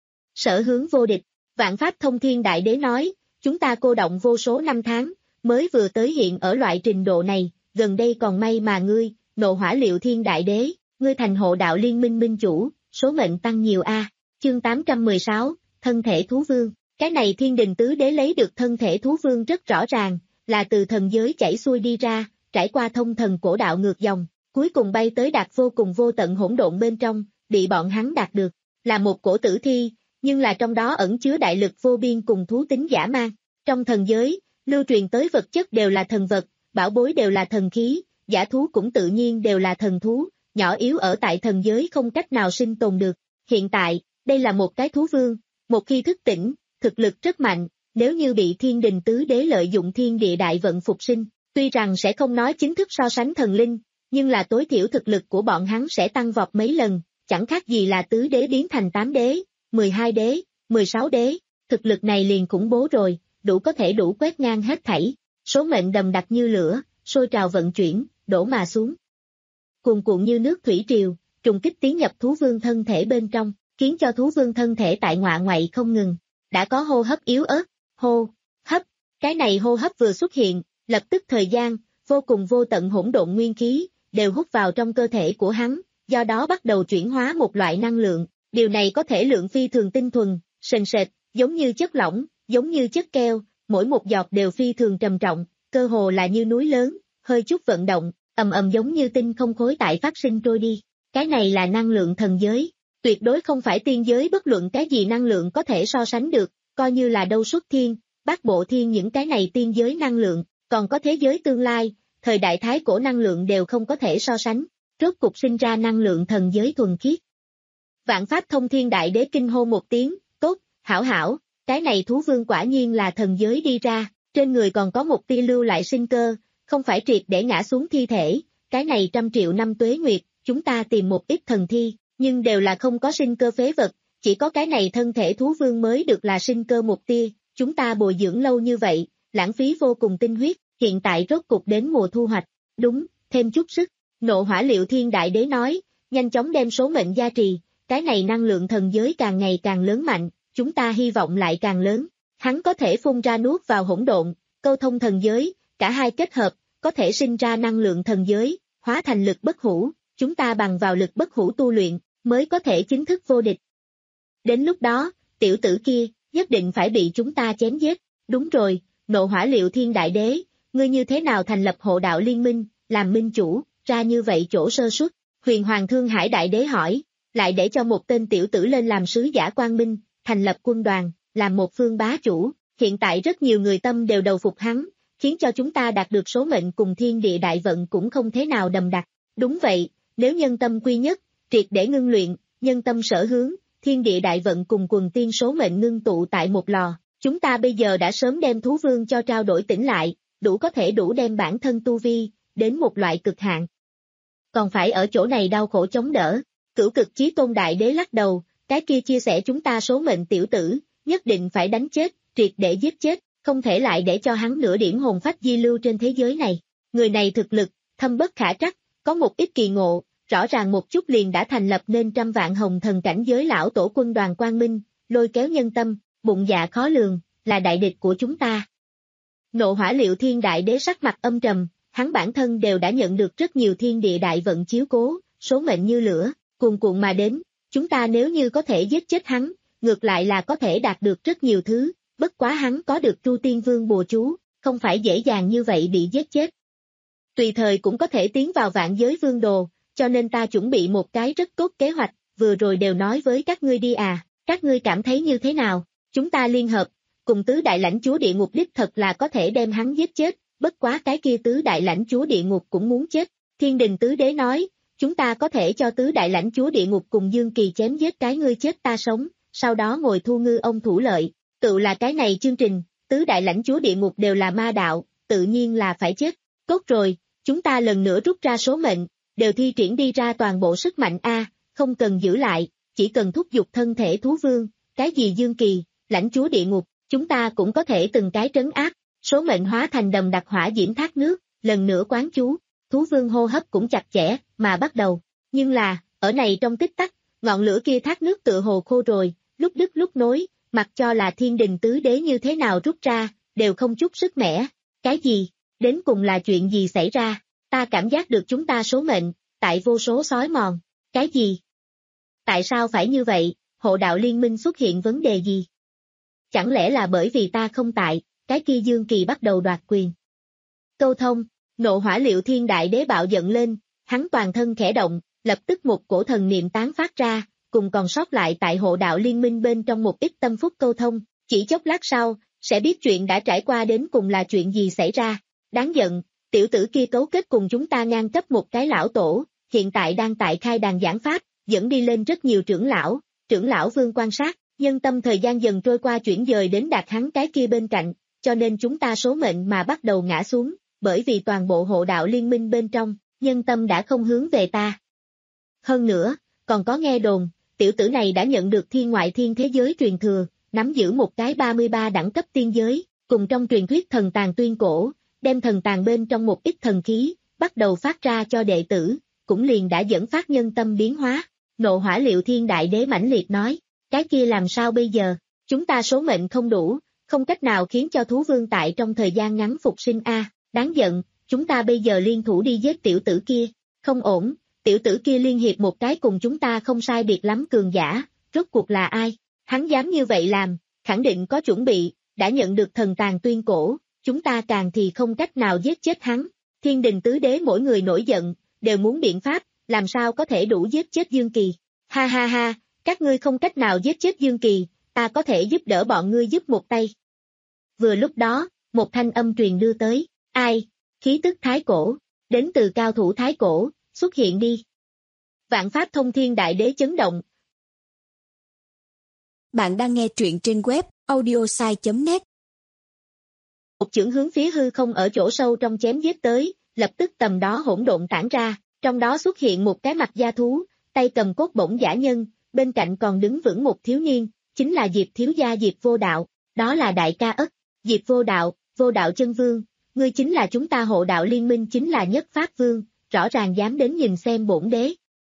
Sở hướng vô địch, Vạn Pháp Thông Thiên đại đế nói, chúng ta cô động vô số năm tháng, mới vừa tới hiện ở loại trình độ này, gần đây còn may mà ngươi, nộ hỏa Liệu Thiên đại đế, ngươi thành hộ đạo liên minh minh chủ, số mệnh tăng nhiều a. Chương tám trăm mười sáu, thân thể thú vương, cái này thiên đình tứ đế lấy được thân thể thú vương rất rõ ràng, là từ thần giới chảy xuôi đi ra, trải qua thông thần cổ đạo ngược dòng, cuối cùng bay tới đạt vô cùng vô tận hỗn độn bên trong, bị bọn hắn đạt được, là một cổ tử thi, nhưng là trong đó ẩn chứa đại lực vô biên cùng thú tính dã man. Trong thần giới, lưu truyền tới vật chất đều là thần vật, bảo bối đều là thần khí, giả thú cũng tự nhiên đều là thần thú, nhỏ yếu ở tại thần giới không cách nào sinh tồn được. Hiện tại, đây là một cái thú vương, một khi thức tỉnh, thực lực rất mạnh, nếu như bị thiên đình tứ đế lợi dụng thiên địa đại vận phục sinh, tuy rằng sẽ không nói chính thức so sánh thần linh, nhưng là tối thiểu thực lực của bọn hắn sẽ tăng vọt mấy lần, chẳng khác gì là tứ đế biến thành tám đế, mười hai đế, mười sáu đế, thực lực này liền khủng bố rồi, đủ có thể đủ quét ngang hết thảy, số mệnh đầm đặc như lửa, sôi trào vận chuyển, đổ mà xuống. Cuồn cuộn như nước thủy triều, trùng kích tiến nhập thú vương thân thể bên trong, khiến cho thú vương thân thể tại ngọa ngoại không ngừng, đã có hô hấp yếu ớt, hô, hấp, cái này hô hấp vừa xuất hiện, lập tức thời gian, vô cùng vô tận hỗn độn nguyên khí, đều hút vào trong cơ thể của hắn, do đó bắt đầu chuyển hóa một loại năng lượng, điều này có thể lượng phi thường tinh thuần, sền sệt, giống như chất lỏng, giống như chất keo, mỗi một giọt đều phi thường trầm trọng, cơ hồ là như núi lớn, hơi chút vận động, ầm ầm giống như tinh không khối tại phát sinh trôi đi. Cái này là năng lượng thần giới, tuyệt đối không phải tiên giới bất luận cái gì năng lượng có thể so sánh được, coi như là đâu xuất thiên, bát bộ thiên những cái này tiên giới năng lượng, còn có thế giới tương lai, thời đại thái cổ năng lượng đều không có thể so sánh, rốt cục sinh ra năng lượng thần giới thuần khiết. Vạn Pháp Thông Thiên đại đế kinh hô một tiếng, tốt, hảo hảo, cái này thú vương quả nhiên là thần giới đi ra, trên người còn có một tia lưu lại sinh cơ, không phải triệt để ngã xuống thi thể, cái này trăm triệu năm tuế nguyệt, chúng ta tìm một ít thần thi, nhưng đều là không có sinh cơ phế vật, chỉ có cái này thân thể thú vương mới được là sinh cơ một tia, chúng ta bồi dưỡng lâu như vậy, lãng phí vô cùng tinh huyết, hiện tại rốt cục đến mùa thu hoạch, đúng, thêm chút sức, Nộ Hỏa Liệu Thiên Đại Đế nói, nhanh chóng đem số mệnh gia trì, cái này năng lượng thần giới càng ngày càng lớn mạnh, chúng ta hy vọng lại càng lớn, hắn có thể phun ra nuốt vào hỗn độn, câu thông thần giới, cả hai kết hợp, có thể sinh ra năng lượng thần giới, hóa thành lực bất hủ, chúng ta bằng vào lực bất hủ tu luyện, mới có thể chính thức vô địch. Đến lúc đó, tiểu tử kia, nhất định phải bị chúng ta chém giết, đúng rồi, Nộ Hỏa Liệu Thiên Đại Đế, ngươi như thế nào thành lập hộ đạo liên minh, làm minh chủ, ra như vậy chỗ sơ suất, Huyền Hoàng Thương Hải Đại Đế hỏi, lại để cho một tên tiểu tử lên làm sứ giả quang minh, thành lập quân đoàn, làm một phương bá chủ, hiện tại rất nhiều người tâm đều đầu phục hắn, khiến cho chúng ta đạt được số mệnh cùng thiên địa đại vận cũng không thế nào đầm đặc. Đúng vậy, nếu nhân tâm quy nhất, triệt để ngưng luyện, nhân tâm sở hướng, thiên địa đại vận cùng quần tiên số mệnh ngưng tụ tại một lò, chúng ta bây giờ đã sớm đem thú vương cho trao đổi tỉnh lại, đủ có thể đủ đem bản thân tu vi, đến một loại cực hạn. Còn phải ở chỗ này đau khổ chống đỡ, Cửu Cực Chí Tôn Đại Đế lắc đầu, cái kia chia sẻ chúng ta số mệnh tiểu tử, nhất định phải đánh chết, triệt để giết chết, không thể lại để cho hắn nửa điểm hồn phách di lưu trên thế giới này. Người này thực lực, thâm bất khả trắc, có một ít kỳ ngộ, rõ ràng một chút liền đã thành lập nên trăm vạn hồng thần cảnh giới lão tổ quân đoàn quang minh, lôi kéo nhân tâm, bụng dạ khó lường, là đại địch của chúng ta. Nộ Hỏa Liệu Thiên Đại Đế sắc mặt âm trầm, hắn bản thân đều đã nhận được rất nhiều thiên địa đại vận chiếu cố, số mệnh như lửa, cuồn cuộn mà đến, chúng ta nếu như có thể giết chết hắn, ngược lại là có thể đạt được rất nhiều thứ, bất quá hắn có được Chu Tiên Vương bùa chú, không phải dễ dàng như vậy bị giết chết. Tùy thời cũng có thể tiến vào vạn giới vương đồ, cho nên ta chuẩn bị một cái rất tốt kế hoạch, vừa rồi đều nói với các ngươi đi à, các ngươi cảm thấy như thế nào, chúng ta liên hợp, cùng tứ đại lãnh chúa địa ngục đích thật là có thể đem hắn giết chết, bất quá cái kia tứ đại lãnh chúa địa ngục cũng muốn chết, Thiên Đình Tứ Đế nói, chúng ta có thể cho tứ đại lãnh chúa địa ngục cùng Dương Kỳ chém giết cái ngươi chết ta sống, sau đó ngồi thu ngư ông thủ lợi, tự là cái này chương trình, tứ đại lãnh chúa địa ngục đều là ma đạo, tự nhiên là phải chết, tốt rồi, chúng ta lần nữa rút ra số mệnh, đều thi triển đi ra toàn bộ sức mạnh A, không cần giữ lại, chỉ cần thúc giục thân thể thú vương, cái gì Dương Kỳ, lãnh chúa địa ngục, chúng ta cũng có thể từng cái trấn áp, số mệnh hóa thành đầm đặc hỏa diễm thác nước, lần nữa quán chú, thú vương hô hấp cũng chặt chẽ, mà bắt đầu, nhưng là, ở này trong tích tắc, ngọn lửa kia thác nước tựa hồ khô rồi, lúc đứt lúc nối, mặc cho là Thiên Đình Tứ Đế như thế nào rút ra, đều không chút sức mẻ, cái gì, đến cùng là chuyện gì xảy ra, ta cảm giác được chúng ta số mệnh, tại vô số sói mòn, cái gì? Tại sao phải như vậy, hộ đạo liên minh xuất hiện vấn đề gì? Chẳng lẽ là bởi vì ta không tại, cái kia Dương Kỳ bắt đầu đoạt quyền. Câu thông, Nộ Hỏa Liệu Thiên Đại Đế bạo giận lên, hắn toàn thân khẽ động, lập tức một cổ thần niệm tán phát ra, cùng còn sót lại tại hộ đạo liên minh bên trong một ít tâm phúc câu thông, chỉ chốc lát sau, sẽ biết chuyện đã trải qua đến cùng là chuyện gì xảy ra. Đáng giận, tiểu tử kia cấu kết cùng chúng ta ngang cấp một cái lão tổ, hiện tại đang tại khai đàn giảng pháp, dẫn đi lên rất nhiều trưởng lão, trưởng lão vương quan sát, nhân tâm thời gian dần trôi qua chuyển dời đến đạt hắn cái kia bên cạnh, cho nên chúng ta số mệnh mà bắt đầu ngã xuống, bởi vì toàn bộ hộ đạo liên minh bên trong, nhân tâm đã không hướng về ta. Hơn nữa, còn có nghe đồn, tiểu tử này đã nhận được thiên ngoại thiên thế giới truyền thừa, nắm giữ một cái ba mươi ba đẳng cấp tiên giới, cùng trong truyền thuyết thần tàng tuyên cổ, đem thần tàng bên trong một ít thần khí, bắt đầu phát ra cho đệ tử, cũng liền đã dẫn phát nhân tâm biến hóa. Nộ Hỏa Liệu Thiên Đại Đế mãnh liệt nói, cái kia làm sao bây giờ, chúng ta số mệnh không đủ, không cách nào khiến cho thú vương tại trong thời gian ngắn phục sinh a, đáng giận, chúng ta bây giờ liên thủ đi giết tiểu tử kia, không ổn, tiểu tử kia liên hiệp một cái cùng chúng ta không sai biệt lắm cường giả, rốt cuộc là ai, hắn dám như vậy làm, khẳng định có chuẩn bị, đã nhận được thần tàng tuyên cổ, chúng ta càng thì không cách nào giết chết hắn, Thiên Đình Tứ Đế mỗi người nổi giận, đều muốn biện pháp, làm sao có thể đủ giết chết Dương Kỳ, ha ha ha, các ngươi không cách nào giết chết Dương Kỳ, ta có thể giúp đỡ bọn ngươi giúp một tay. Vừa lúc đó, một thanh âm truyền đưa tới, ai, khí tức thái cổ, đến từ cao thủ thái cổ, xuất hiện đi. Vạn Pháp Thông Thiên Đại Đế chấn động. Bạn đang nghe truyện trên web audiosai chấm net. một chưởng hướng phía hư không ở chỗ sâu trong chém giết tới, lập tức tầm đó hỗn độn tản ra, trong đó xuất hiện một cái mặt da thú, tay cầm cốt bổng giả nhân, bên cạnh còn đứng vững một thiếu niên, chính là Diệp thiếu gia Diệp Vô Đạo, đó là đại ca Ất, Diệp Vô Đạo, Vô Đạo chân vương, ngươi chính là chúng ta hộ đạo liên minh chính là nhất pháp vương, rõ ràng dám đến nhìn xem bổn đế.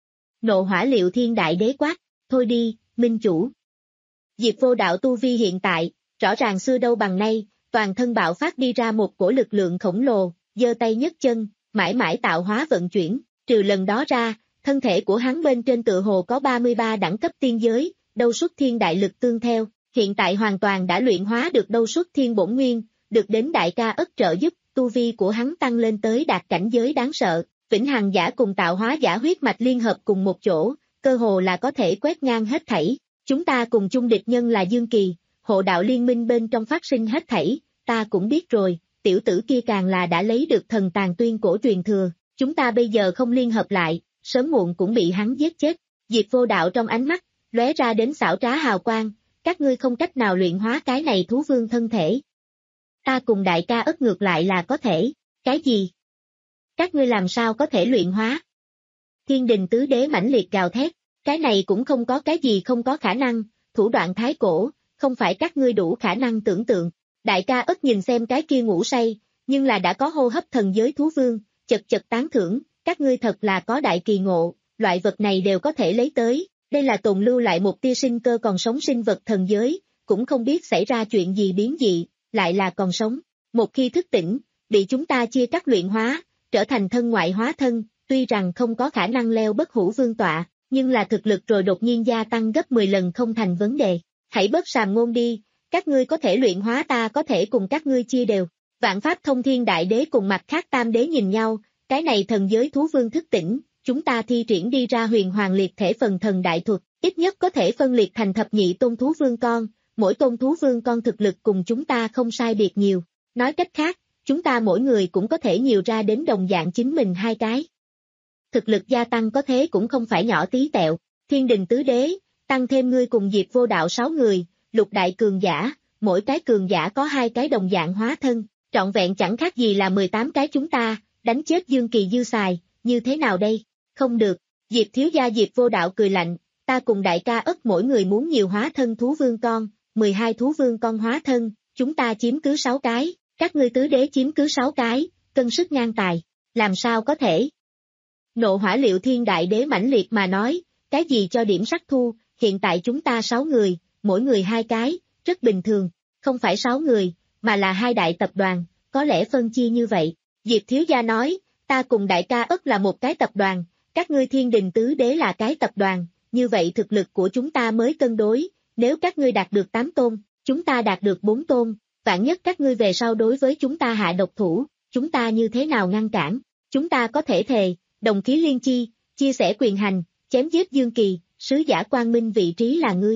Nộ hỏa liệu thiên đại đế quát, thôi đi, minh chủ. Diệp Vô Đạo tu vi hiện tại, rõ ràng xưa đâu bằng nay, toàn thân bạo phát đi ra một cổ lực lượng khổng lồ, giơ tay nhấc chân, mãi mãi tạo hóa vận chuyển, trừ lần đó ra, thân thể của hắn bên trên tựa hồ có ba mươi ba đẳng cấp tiên giới, đâu xuất thiên đại lực tương theo, hiện tại hoàn toàn đã luyện hóa được đâu xuất thiên bổn nguyên, được đến đại ca Ất trợ giúp, tu vi của hắn tăng lên tới đạt cảnh giới đáng sợ, vĩnh hằng giả cùng tạo hóa giả huyết mạch liên hợp cùng một chỗ, cơ hồ là có thể quét ngang hết thảy, chúng ta cùng chung địch nhân là Dương Kỳ, hộ đạo liên minh bên trong phát sinh hết thảy, ta cũng biết rồi, tiểu tử kia càng là đã lấy được thần tàn tuyên cổ truyền thừa, chúng ta bây giờ không liên hợp lại, sớm muộn cũng bị hắn giết chết, Diệp Vô Đạo trong ánh mắt, lóe ra đến xảo trá hào quang, các ngươi không cách nào luyện hóa cái này thú vương thân thể. Ta cùng đại ca Ất ngược lại là có thể, cái gì? Các ngươi làm sao có thể luyện hóa? Thiên đình tứ đế mãnh liệt gào thét, cái này cũng không có cái gì không có khả năng, thủ đoạn thái cổ, không phải các ngươi đủ khả năng tưởng tượng. Đại ca Ất nhìn xem cái kia ngủ say, nhưng là đã có hô hấp thần giới thú vương, chật chật tán thưởng, các ngươi thật là có đại kỳ ngộ, loại vật này đều có thể lấy tới, đây là tồn lưu lại một tia sinh cơ còn sống sinh vật thần giới, cũng không biết xảy ra chuyện gì biến dị, lại là còn sống. Một khi thức tỉnh, bị chúng ta chia cắt luyện hóa, trở thành thân ngoại hóa thân, tuy rằng không có khả năng leo bất hủ vương tọa, nhưng là thực lực rồi đột nhiên gia tăng gấp mười lần không thành vấn đề. Hãy bớt sàm ngôn đi, các ngươi có thể luyện hóa ta có thể cùng các ngươi chia đều. Vạn pháp thông thiên đại đế cùng mặt khác tam đế nhìn nhau, cái này thần giới thú vương thức tỉnh, chúng ta thi triển đi ra huyền hoàng liệt thể phần thần đại thuật, ít nhất có thể phân liệt thành thập nhị tôn thú vương con, mỗi tôn thú vương con thực lực cùng chúng ta không sai biệt nhiều. Nói cách khác, chúng ta mỗi người cũng có thể nhiều ra đến đồng dạng chính mình hai cái. Thực lực gia tăng có thế cũng không phải nhỏ tí tẹo, thiên đình tứ đế, tăng thêm ngươi cùng Diệp Vô Đạo sáu người, lục đại cường giả, mỗi cái cường giả có hai cái đồng dạng hóa thân, trọn vẹn chẳng khác gì là mười tám cái chúng ta, đánh chết Dương Kỳ dư xài, như thế nào đây? Không được, Diệp thiếu gia Diệp Vô Đạo cười lạnh, ta cùng đại ca Ất mỗi người muốn nhiều hóa thân thú vương con, mười hai thú vương con hóa thân, chúng ta chiếm cứ sáu cái, các ngươi tứ đế chiếm cứ sáu cái, cân sức ngang tài, làm sao có thể? Nộ hỏa liệu thiên đại đế mãnh liệt mà nói, cái gì cho điểm sắc thu, hiện tại chúng ta sáu người, mỗi người hai cái, rất bình thường, không phải sáu người, mà là hai đại tập đoàn, có lẽ phân chia như vậy. Diệp thiếu gia nói, ta cùng đại ca Ất là một cái tập đoàn, các ngươi thiên đình tứ đế là cái tập đoàn, như vậy thực lực của chúng ta mới cân đối, nếu các ngươi đạt được tám tôn, chúng ta đạt được bốn tôn, vạn nhất các ngươi về sau đối với chúng ta hạ độc thủ, chúng ta như thế nào ngăn cản, chúng ta có thể thề, đồng khí liên chi, chia sẻ quyền hành, chém giết Dương Kỳ, sứ giả quang minh vị trí là ngươi.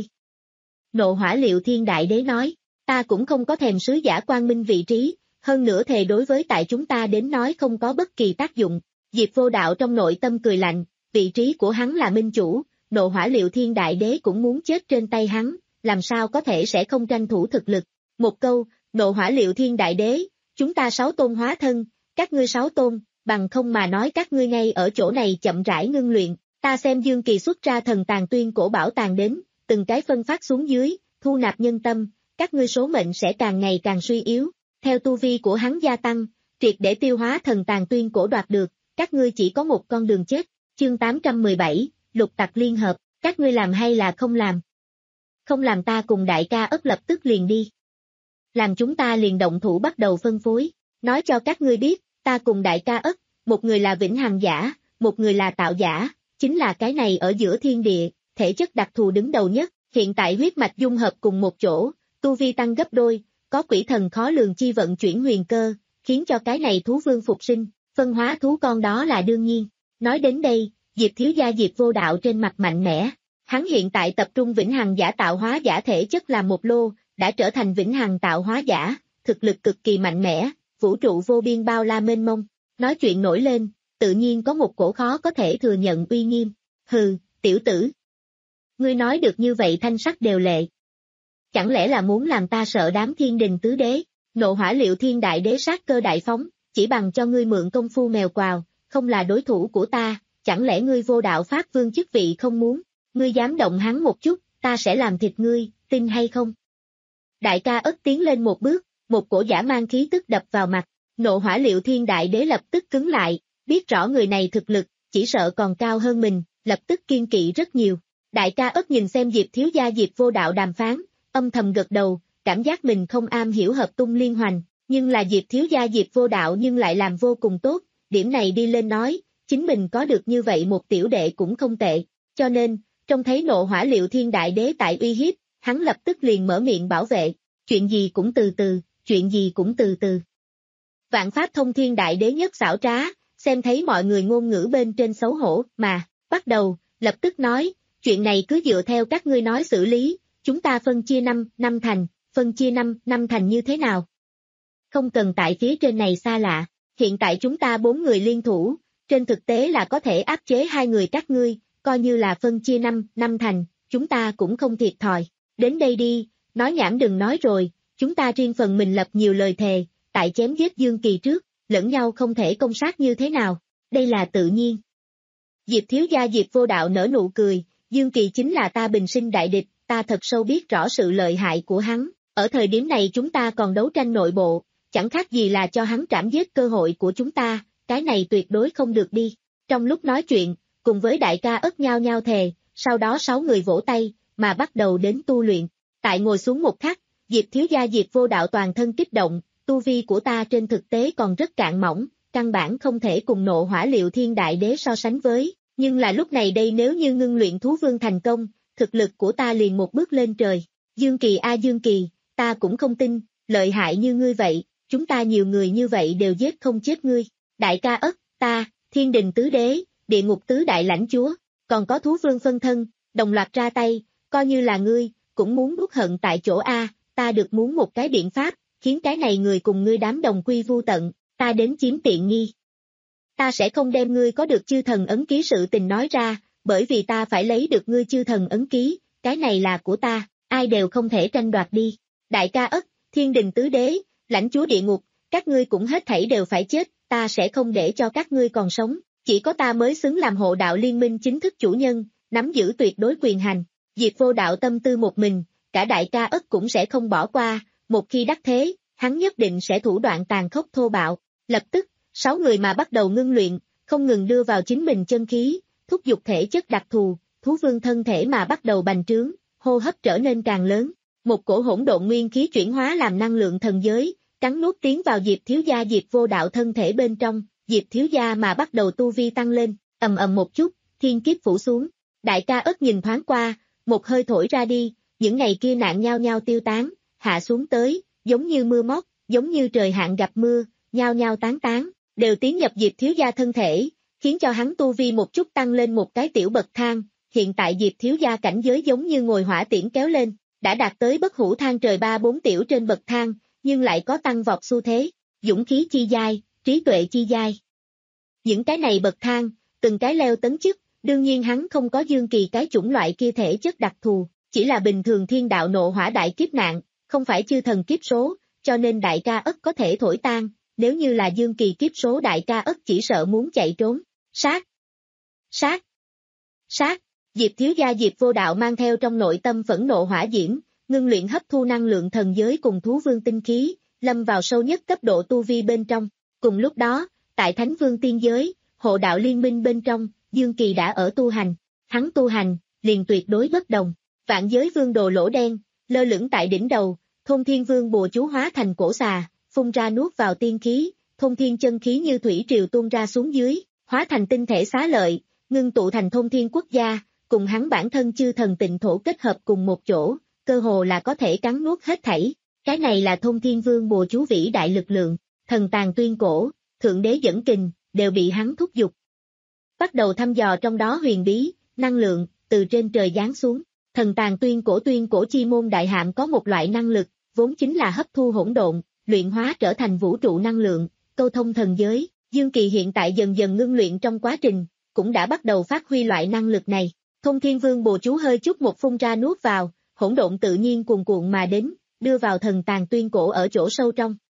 Nộ hỏa liệu thiên đại đế nói, ta cũng không có thèm sứ giả quang minh vị trí, hơn nữa thề đối với tại chúng ta đến nói không có bất kỳ tác dụng. Diệp Vô Đạo trong nội tâm cười lạnh, vị trí của hắn là minh chủ, nộ hỏa liệu thiên đại đế cũng muốn chết trên tay hắn, làm sao có thể sẽ không tranh thủ thực lực. Một câu, nộ hỏa liệu thiên đại đế, chúng ta sáu tôn hóa thân, các ngươi sáu tôn, bằng không mà nói các ngươi ngay ở chỗ này chậm rãi ngưng luyện, ta xem Dương Kỳ xuất ra thần tàn tuyên cổ bảo tàng đến, từng cái phân phát xuống dưới, thu nạp nhân tâm, các ngươi số mệnh sẽ càng ngày càng suy yếu, theo tu vi của hắn gia tăng, triệt để tiêu hóa thần tàn tuyên cổ đoạt được, các ngươi chỉ có một con đường chết. Chương tám trăm mười bảy, lục tặc liên hợp, các ngươi làm hay là không làm? Không làm ta cùng đại ca Ất lập tức liền đi. Làm chúng ta liền động thủ bắt đầu phân phối, nói cho các ngươi biết, ta cùng đại ca Ất, một người là vĩnh hằng giả, một người là tạo giả, chính là cái này ở giữa thiên địa, thể chất đặc thù đứng đầu nhất, hiện tại huyết mạch dung hợp cùng một chỗ, tu vi tăng gấp đôi, có quỷ thần khó lường chi vận chuyển huyền cơ, khiến cho cái này thú vương phục sinh, phân hóa thú con đó là đương nhiên. Nói đến đây, Diệp thiếu gia Diệp Vô Đạo trên mặt mạnh mẽ, hắn hiện tại tập trung vĩnh hằng giả tạo hóa giả thể chất làm một lô, đã trở thành vĩnh hằng tạo hóa giả, thực lực cực kỳ mạnh mẽ, vũ trụ vô biên bao la mênh mông, nói chuyện nổi lên, tự nhiên có một cổ khó có thể thừa nhận uy nghiêm. Hừ, tiểu tử, ngươi nói được như vậy thanh sắc đều lệ, chẳng lẽ là muốn làm ta sợ đám thiên đình tứ đế? Nộ hỏa liệu thiên đại đế sát cơ đại phóng, chỉ bằng cho ngươi mượn công phu mèo quào, không là đối thủ của ta, chẳng lẽ ngươi vô đạo pháp vương chức vị không muốn, ngươi dám động hắn một chút, ta sẽ làm thịt ngươi, tin hay không? Đại ca ất tiến lên một bước, một cổ giả mang khí tức đập vào mặt, nộ hỏa liệu thiên đại đế lập tức cứng lại, biết rõ người này thực lực, chỉ sợ còn cao hơn mình, lập tức kiên kỵ rất nhiều. Đại ca ất nhìn xem Diệp thiếu gia Diệp vô đạo đàm phán, âm thầm gật đầu, cảm giác mình không am hiểu hợp tung liên hoành, nhưng là Diệp thiếu gia Diệp vô đạo nhưng lại làm vô cùng tốt, điểm này đi lên nói, chính mình có được như vậy một tiểu đệ cũng không tệ, cho nên, trông thấy nộ hỏa liệu thiên đại đế tại uy hiếp, hắn lập tức liền mở miệng bảo vệ, chuyện gì cũng từ từ, chuyện gì cũng từ từ. Vạn pháp thông thiên đại đế nhất xảo trá, xem thấy mọi người ngôn ngữ bên trên xấu hổ, mà, bắt đầu, lập tức nói, chuyện này cứ dựa theo các ngươi nói xử lý, chúng ta phân chia năm, năm thành, phân chia năm, năm thành như thế nào? Không cần tại phía trên này xa lạ, hiện tại chúng ta bốn người liên thủ, trên thực tế là có thể áp chế hai người các ngươi, coi như là phân chia năm, năm thành, chúng ta cũng không thiệt thòi. Đến đây đi, nói nhảm đừng nói rồi, chúng ta riêng phần mình lập nhiều lời thề, tại chém giết Dương Kỳ trước, lẫn nhau không thể công sát như thế nào, đây là tự nhiên. Diệp thiếu gia Diệp vô đạo nở nụ cười, Dương Kỳ chính là ta bình sinh đại địch, ta thật sâu biết rõ sự lợi hại của hắn, ở thời điểm này chúng ta còn đấu tranh nội bộ, chẳng khác gì là cho hắn trảm giết cơ hội của chúng ta, cái này tuyệt đối không được đi. Trong lúc nói chuyện, cùng với đại ca ất nhau nhau thề, sau đó sáu người vỗ tay, mà bắt đầu đến tu luyện. Tại ngồi xuống một khắc, Diệp thiếu gia Diệp vô đạo toàn thân kích động, tu vi của ta trên thực tế còn rất cạn mỏng, căn bản không thể cùng nộ hỏa liệu thiên đại đế so sánh với, nhưng là lúc này đây nếu như ngưng luyện thú vương thành công, thực lực của ta liền một bước lên trời. Dương Kỳ a Dương Kỳ, ta cũng không tin, lợi hại như ngươi vậy, chúng ta nhiều người như vậy đều giết không chết ngươi. Đại ca ất, ta, thiên đình tứ đế, địa ngục tứ đại lãnh chúa, còn có thú vương phân thân, đồng loạt ra tay, coi như là ngươi, cũng muốn nuốt hận tại chỗ A, ta được muốn một cái biện pháp, khiến cái này người cùng ngươi đám đồng quy vu tận, ta đến chiếm tiện nghi. Ta sẽ không đem ngươi có được chư thần ấn ký sự tình nói ra, bởi vì ta phải lấy được ngươi chư thần ấn ký, cái này là của ta, ai đều không thể tranh đoạt đi. Đại ca ất, thiên đình tứ đế, lãnh chúa địa ngục, các ngươi cũng hết thảy đều phải chết, ta sẽ không để cho các ngươi còn sống, chỉ có ta mới xứng làm hộ đạo liên minh chính thức chủ nhân, nắm giữ tuyệt đối quyền hành. Diệp vô đạo tâm tư một mình, cả đại ca ất cũng sẽ không bỏ qua, một khi đắc thế, hắn nhất định sẽ thủ đoạn tàn khốc thô bạo. Lập tức, sáu người mà bắt đầu ngưng luyện, không ngừng đưa vào chính mình chân khí, thúc giục thể chất đặc thù, thú vương thân thể mà bắt đầu bành trướng, hô hấp trở nên càng lớn. Một cổ hỗn độn nguyên khí chuyển hóa làm năng lượng thần giới, cắn nuốt tiến vào Diệp thiếu gia Diệp vô đạo thân thể bên trong, Diệp thiếu gia mà bắt đầu tu vi tăng lên, ầm ầm một chút, thiên kiếp phủ xuống. Đại ca ất nhìn thoáng qua, một hơi thổi ra đi, những ngày kia nạn nhao nhao tiêu tán, hạ xuống tới, giống như mưa móc, giống như trời hạn gặp mưa, nhao nhao tán tán, đều tiến nhập Diệp thiếu gia thân thể, khiến cho hắn tu vi một chút tăng lên một cái tiểu bậc thang, hiện tại Diệp thiếu gia cảnh giới giống như ngồi hỏa tiễn kéo lên, đã đạt tới bất hủ thang trời ba bốn tiểu trên bậc thang, nhưng lại có tăng vọt xu thế, dũng khí chi giai, trí tuệ chi giai. Những cái này bậc thang, từng cái leo tấn chức, đương nhiên hắn không có Dương Kỳ cái chủng loại kia thể chất đặc thù, chỉ là bình thường thiên đạo nộ hỏa đại kiếp nạn, không phải chư thần kiếp số, cho nên đại ca ất có thể thổi tan, nếu như là Dương Kỳ kiếp số đại ca ất chỉ sợ muốn chạy trốn. Sát! Sát! Sát! Diệp thiếu gia Diệp vô đạo mang theo trong nội tâm phẫn nộ hỏa diễm, ngưng luyện hấp thu năng lượng thần giới cùng thú vương tinh khí, lâm vào sâu nhất cấp độ tu vi bên trong. Cùng lúc đó, tại Thánh Vương tiên giới, hộ đạo liên minh bên trong, Dương Kỳ đã ở tu hành. Hắn tu hành, liền tuyệt đối bất đồng. Vạn giới vương đồ lỗ đen, lơ lửng tại đỉnh đầu, thôn thiên vương bùa chú hóa thành cổ xà, phun ra nuốt vào tiên khí, thôn thiên chân khí như thủy triều tuôn ra xuống dưới, hóa thành tinh thể xá lợi, ngưng tụ thành thôn thiên quốc gia, cùng hắn bản thân chư thần tịnh thổ kết hợp cùng một chỗ, cơ hồ là có thể cắn nuốt hết thảy. Cái này là thôn thiên vương bùa chú vĩ đại lực lượng, thần tàng tuyên cổ, thượng đế dẫn kình, đều bị hắn thúc giục. Bắt đầu thăm dò trong đó huyền bí, năng lượng, từ trên trời giáng xuống. Thần tàng tuyên cổ tuyên cổ chi môn đại hạm có một loại năng lực, vốn chính là hấp thu hỗn độn, luyện hóa trở thành vũ trụ năng lượng, câu thông thần giới. Dương Kỳ hiện tại dần dần ngưng luyện trong quá trình, cũng đã bắt đầu phát huy loại năng lực này. Thôn thiên vương bùa chú hơi chút một phun ra nuốt vào, hỗn độn tự nhiên cuồn cuộn mà đến, đưa vào thần tàng tuyên cổ ở chỗ sâu trong.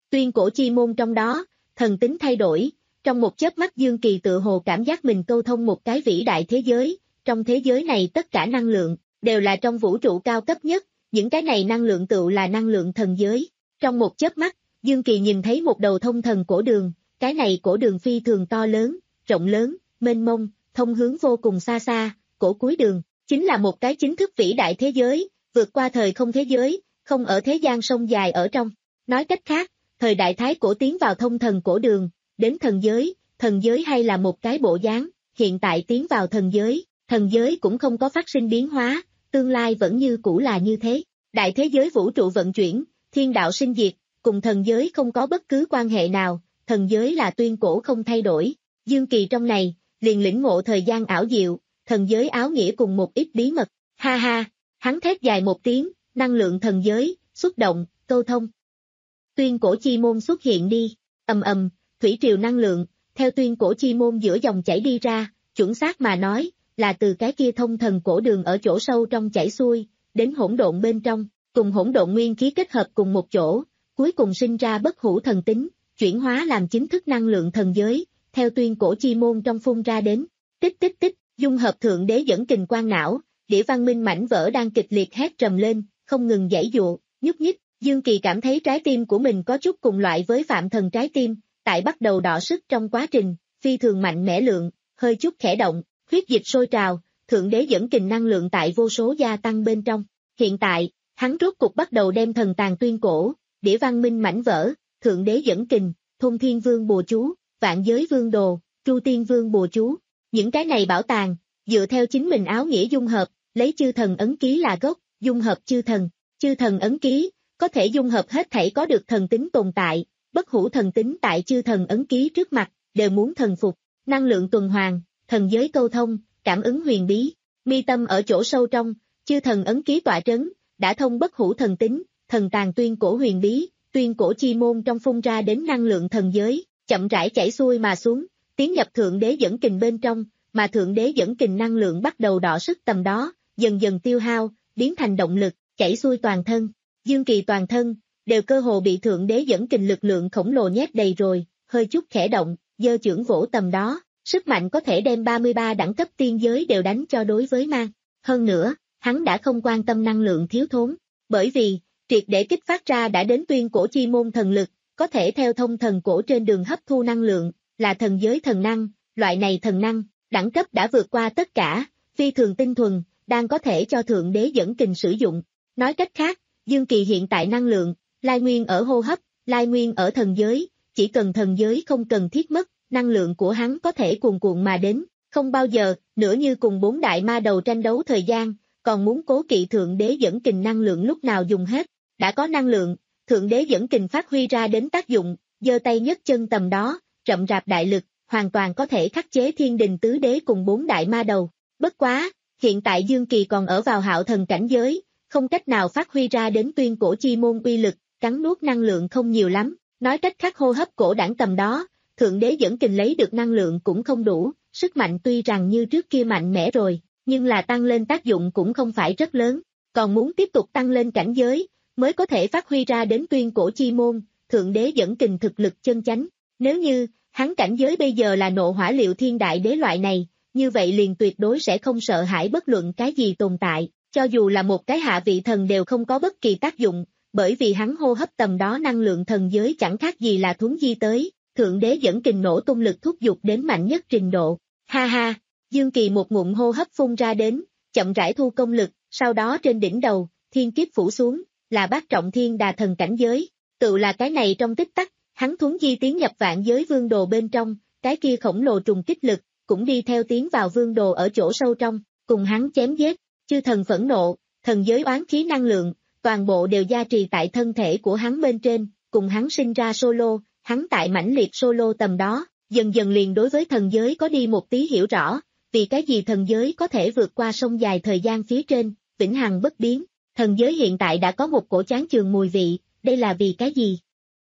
Tuyên cổ chi môn trong đó, thần tính thay đổi, trong một chớp mắt Dương Kỳ tự hồ cảm giác mình câu thông một cái vĩ đại thế giới, trong thế giới này tất cả năng lượng, đều là trong vũ trụ cao cấp nhất, những cái này năng lượng tựu là năng lượng thần giới. Trong một chớp mắt, Dương Kỳ nhìn thấy một đầu thông thần cổ đường, cái này cổ đường phi thường to lớn, rộng lớn, mênh mông, thông hướng vô cùng xa xa, cổ cuối đường, chính là một cái chính thức vĩ đại thế giới, vượt qua thời không thế giới, không ở thế gian sông dài ở trong. Nói cách khác, thời đại thái cổ tiến vào thông thần cổ đường, đến thần giới, thần giới hay là một cái bộ dáng, hiện tại tiến vào thần giới, thần giới cũng không có phát sinh biến hóa, tương lai vẫn như cũ là như thế. Đại thế giới vũ trụ vận chuyển, thiên đạo sinh diệt, cùng thần giới không có bất cứ quan hệ nào, thần giới là tuyên cổ không thay đổi. Dương Kỳ trong này, liền lĩnh ngộ thời gian ảo diệu, thần giới áo nghĩa cùng một ít bí mật, ha ha, hắn thét dài một tiếng, năng lượng thần giới, xuất động, câu thông. Tuyên cổ chi môn xuất hiện đi, ầm ầm, thủy triều năng lượng, theo tuyên cổ chi môn giữa dòng chảy đi ra, chuẩn xác mà nói, là từ cái kia thông thần cổ đường ở chỗ sâu trong chảy xuôi, đến hỗn độn bên trong, cùng hỗn độn nguyên khí kết hợp cùng một chỗ, cuối cùng sinh ra bất hủ thần tính, chuyển hóa làm chính thức năng lượng thần giới, theo tuyên cổ chi môn trong phun ra đến, tích tích tích, dung hợp thượng đế dẫn kình quang não, đĩa văn minh mảnh vỡ đang kịch liệt hét trầm lên, không ngừng giãy dụa, nhúc nhích, Dương Kỳ cảm thấy trái tim của mình có chút cùng loại với Phạm Thần trái tim, tại bắt đầu đọ sức trong quá trình, phi thường mạnh mẽ lượng, hơi chút khẽ động, huyết dịch sôi trào, thượng đế dẫn kình năng lượng tại vô số gia tăng bên trong. Hiện tại, hắn rốt cục bắt đầu đem thần tàng tuyên cổ, đĩa văn minh mảnh vỡ, thượng đế dẫn kình, thôn thiên vương bùa chú, vạn giới vương đồ, tru tiên vương bùa chú. Những cái này bảo tàng, dựa theo chính mình áo nghĩa dung hợp, lấy chư thần ấn ký là gốc, dung hợp chư thần, chư thần ấn ký, có thể dung hợp hết thảy có được thần tính tồn tại, bất hủ thần tính tại chư thần ấn ký trước mặt, đều muốn thần phục, năng lượng tuần hoàn, thần giới câu thông, cảm ứng huyền bí, mi tâm ở chỗ sâu trong, chư thần ấn ký tọa trấn, đã thông bất hủ thần tính, thần tàng tuyên cổ huyền bí, tuyên cổ chi môn trong phun ra đến năng lượng thần giới, chậm rãi chảy xuôi mà xuống, tiến nhập thượng đế dẫn kình bên trong, mà thượng đế dẫn kình năng lượng bắt đầu đọ sức tầm đó, dần dần tiêu hao, biến thành động lực, chảy xuôi toàn thân. Dương Kỳ toàn thân, đều cơ hồ bị thượng đế dẫn kình lực lượng khổng lồ nhét đầy rồi, hơi chút khẽ động, giơ chưởng vỗ tầm đó, sức mạnh có thể đem ba mươi ba đẳng cấp tiên giới đều đánh cho đối với mang. Hơn nữa, hắn đã không quan tâm năng lượng thiếu thốn, bởi vì, triệt để kích phát ra đã đến tuyên cổ chi môn thần lực, có thể theo thông thần cổ trên đường hấp thu năng lượng, là thần giới thần năng, loại này thần năng, đẳng cấp đã vượt qua tất cả, phi thường tinh thuần, đang có thể cho thượng đế dẫn kình sử dụng. Nói cách khác, Dương Kỳ hiện tại năng lượng, lai nguyên ở hô hấp, lai nguyên ở thần giới, chỉ cần thần giới không cần thiết mất, năng lượng của hắn có thể cuồn cuộn mà đến, không bao giờ, nữa như cùng bốn đại ma đầu tranh đấu thời gian, còn muốn cố kỵ thượng đế dẫn kình năng lượng lúc nào dùng hết, đã có năng lượng, thượng đế dẫn kình phát huy ra đến tác dụng, giơ tay nhấc chân tầm đó, rậm rạp đại lực, hoàn toàn có thể khắc chế thiên đình tứ đế cùng bốn đại ma đầu. Bất quá, hiện tại Dương Kỳ còn ở vào hạo thần cảnh giới, không cách nào phát huy ra đến tuyên cổ chi môn uy lực, cắn nuốt năng lượng không nhiều lắm, nói cách khác hô hấp cổ đẳng tầm đó, thượng đế dẫn kình lấy được năng lượng cũng không đủ, sức mạnh tuy rằng như trước kia mạnh mẽ rồi, nhưng là tăng lên tác dụng cũng không phải rất lớn, còn muốn tiếp tục tăng lên cảnh giới, mới có thể phát huy ra đến tuyên cổ chi môn, thượng đế dẫn kình thực lực chân chánh. Nếu như, hắn cảnh giới bây giờ là nộ hỏa liệu thiên đại đế loại này, như vậy liền tuyệt đối sẽ không sợ hãi bất luận cái gì tồn tại, cho dù là một cái hạ vị thần đều không có bất kỳ tác dụng, bởi vì hắn hô hấp tầm đó năng lượng thần giới chẳng khác gì là thuấn di tới, thượng đế dẫn kình nổ tung lực thúc giục đến mạnh nhất trình độ. Ha ha, Dương Kỳ một ngụm hô hấp phun ra đến, chậm rãi thu công lực, sau đó trên đỉnh đầu, thiên kiếp phủ xuống, là bát trọng thiên đà thần cảnh giới, tự là cái này trong tích tắc, hắn thuấn di tiến nhập vạn giới vương đồ bên trong, cái kia khổng lồ trùng kích lực, cũng đi theo tiến vào vương đồ ở chỗ sâu trong, cùng hắn chém giết, chư thần phẫn nộ, thần giới oán khí năng lượng, toàn bộ đều gia trì tại thân thể của hắn bên trên, cùng hắn sinh ra solo, hắn tại mãnh liệt solo tầm đó, dần dần liền đối với thần giới có đi một tí hiểu rõ, vì cái gì thần giới có thể vượt qua sông dài thời gian phía trên, vĩnh hằng bất biến, thần giới hiện tại đã có một cổ chán chường mùi vị, đây là vì cái gì?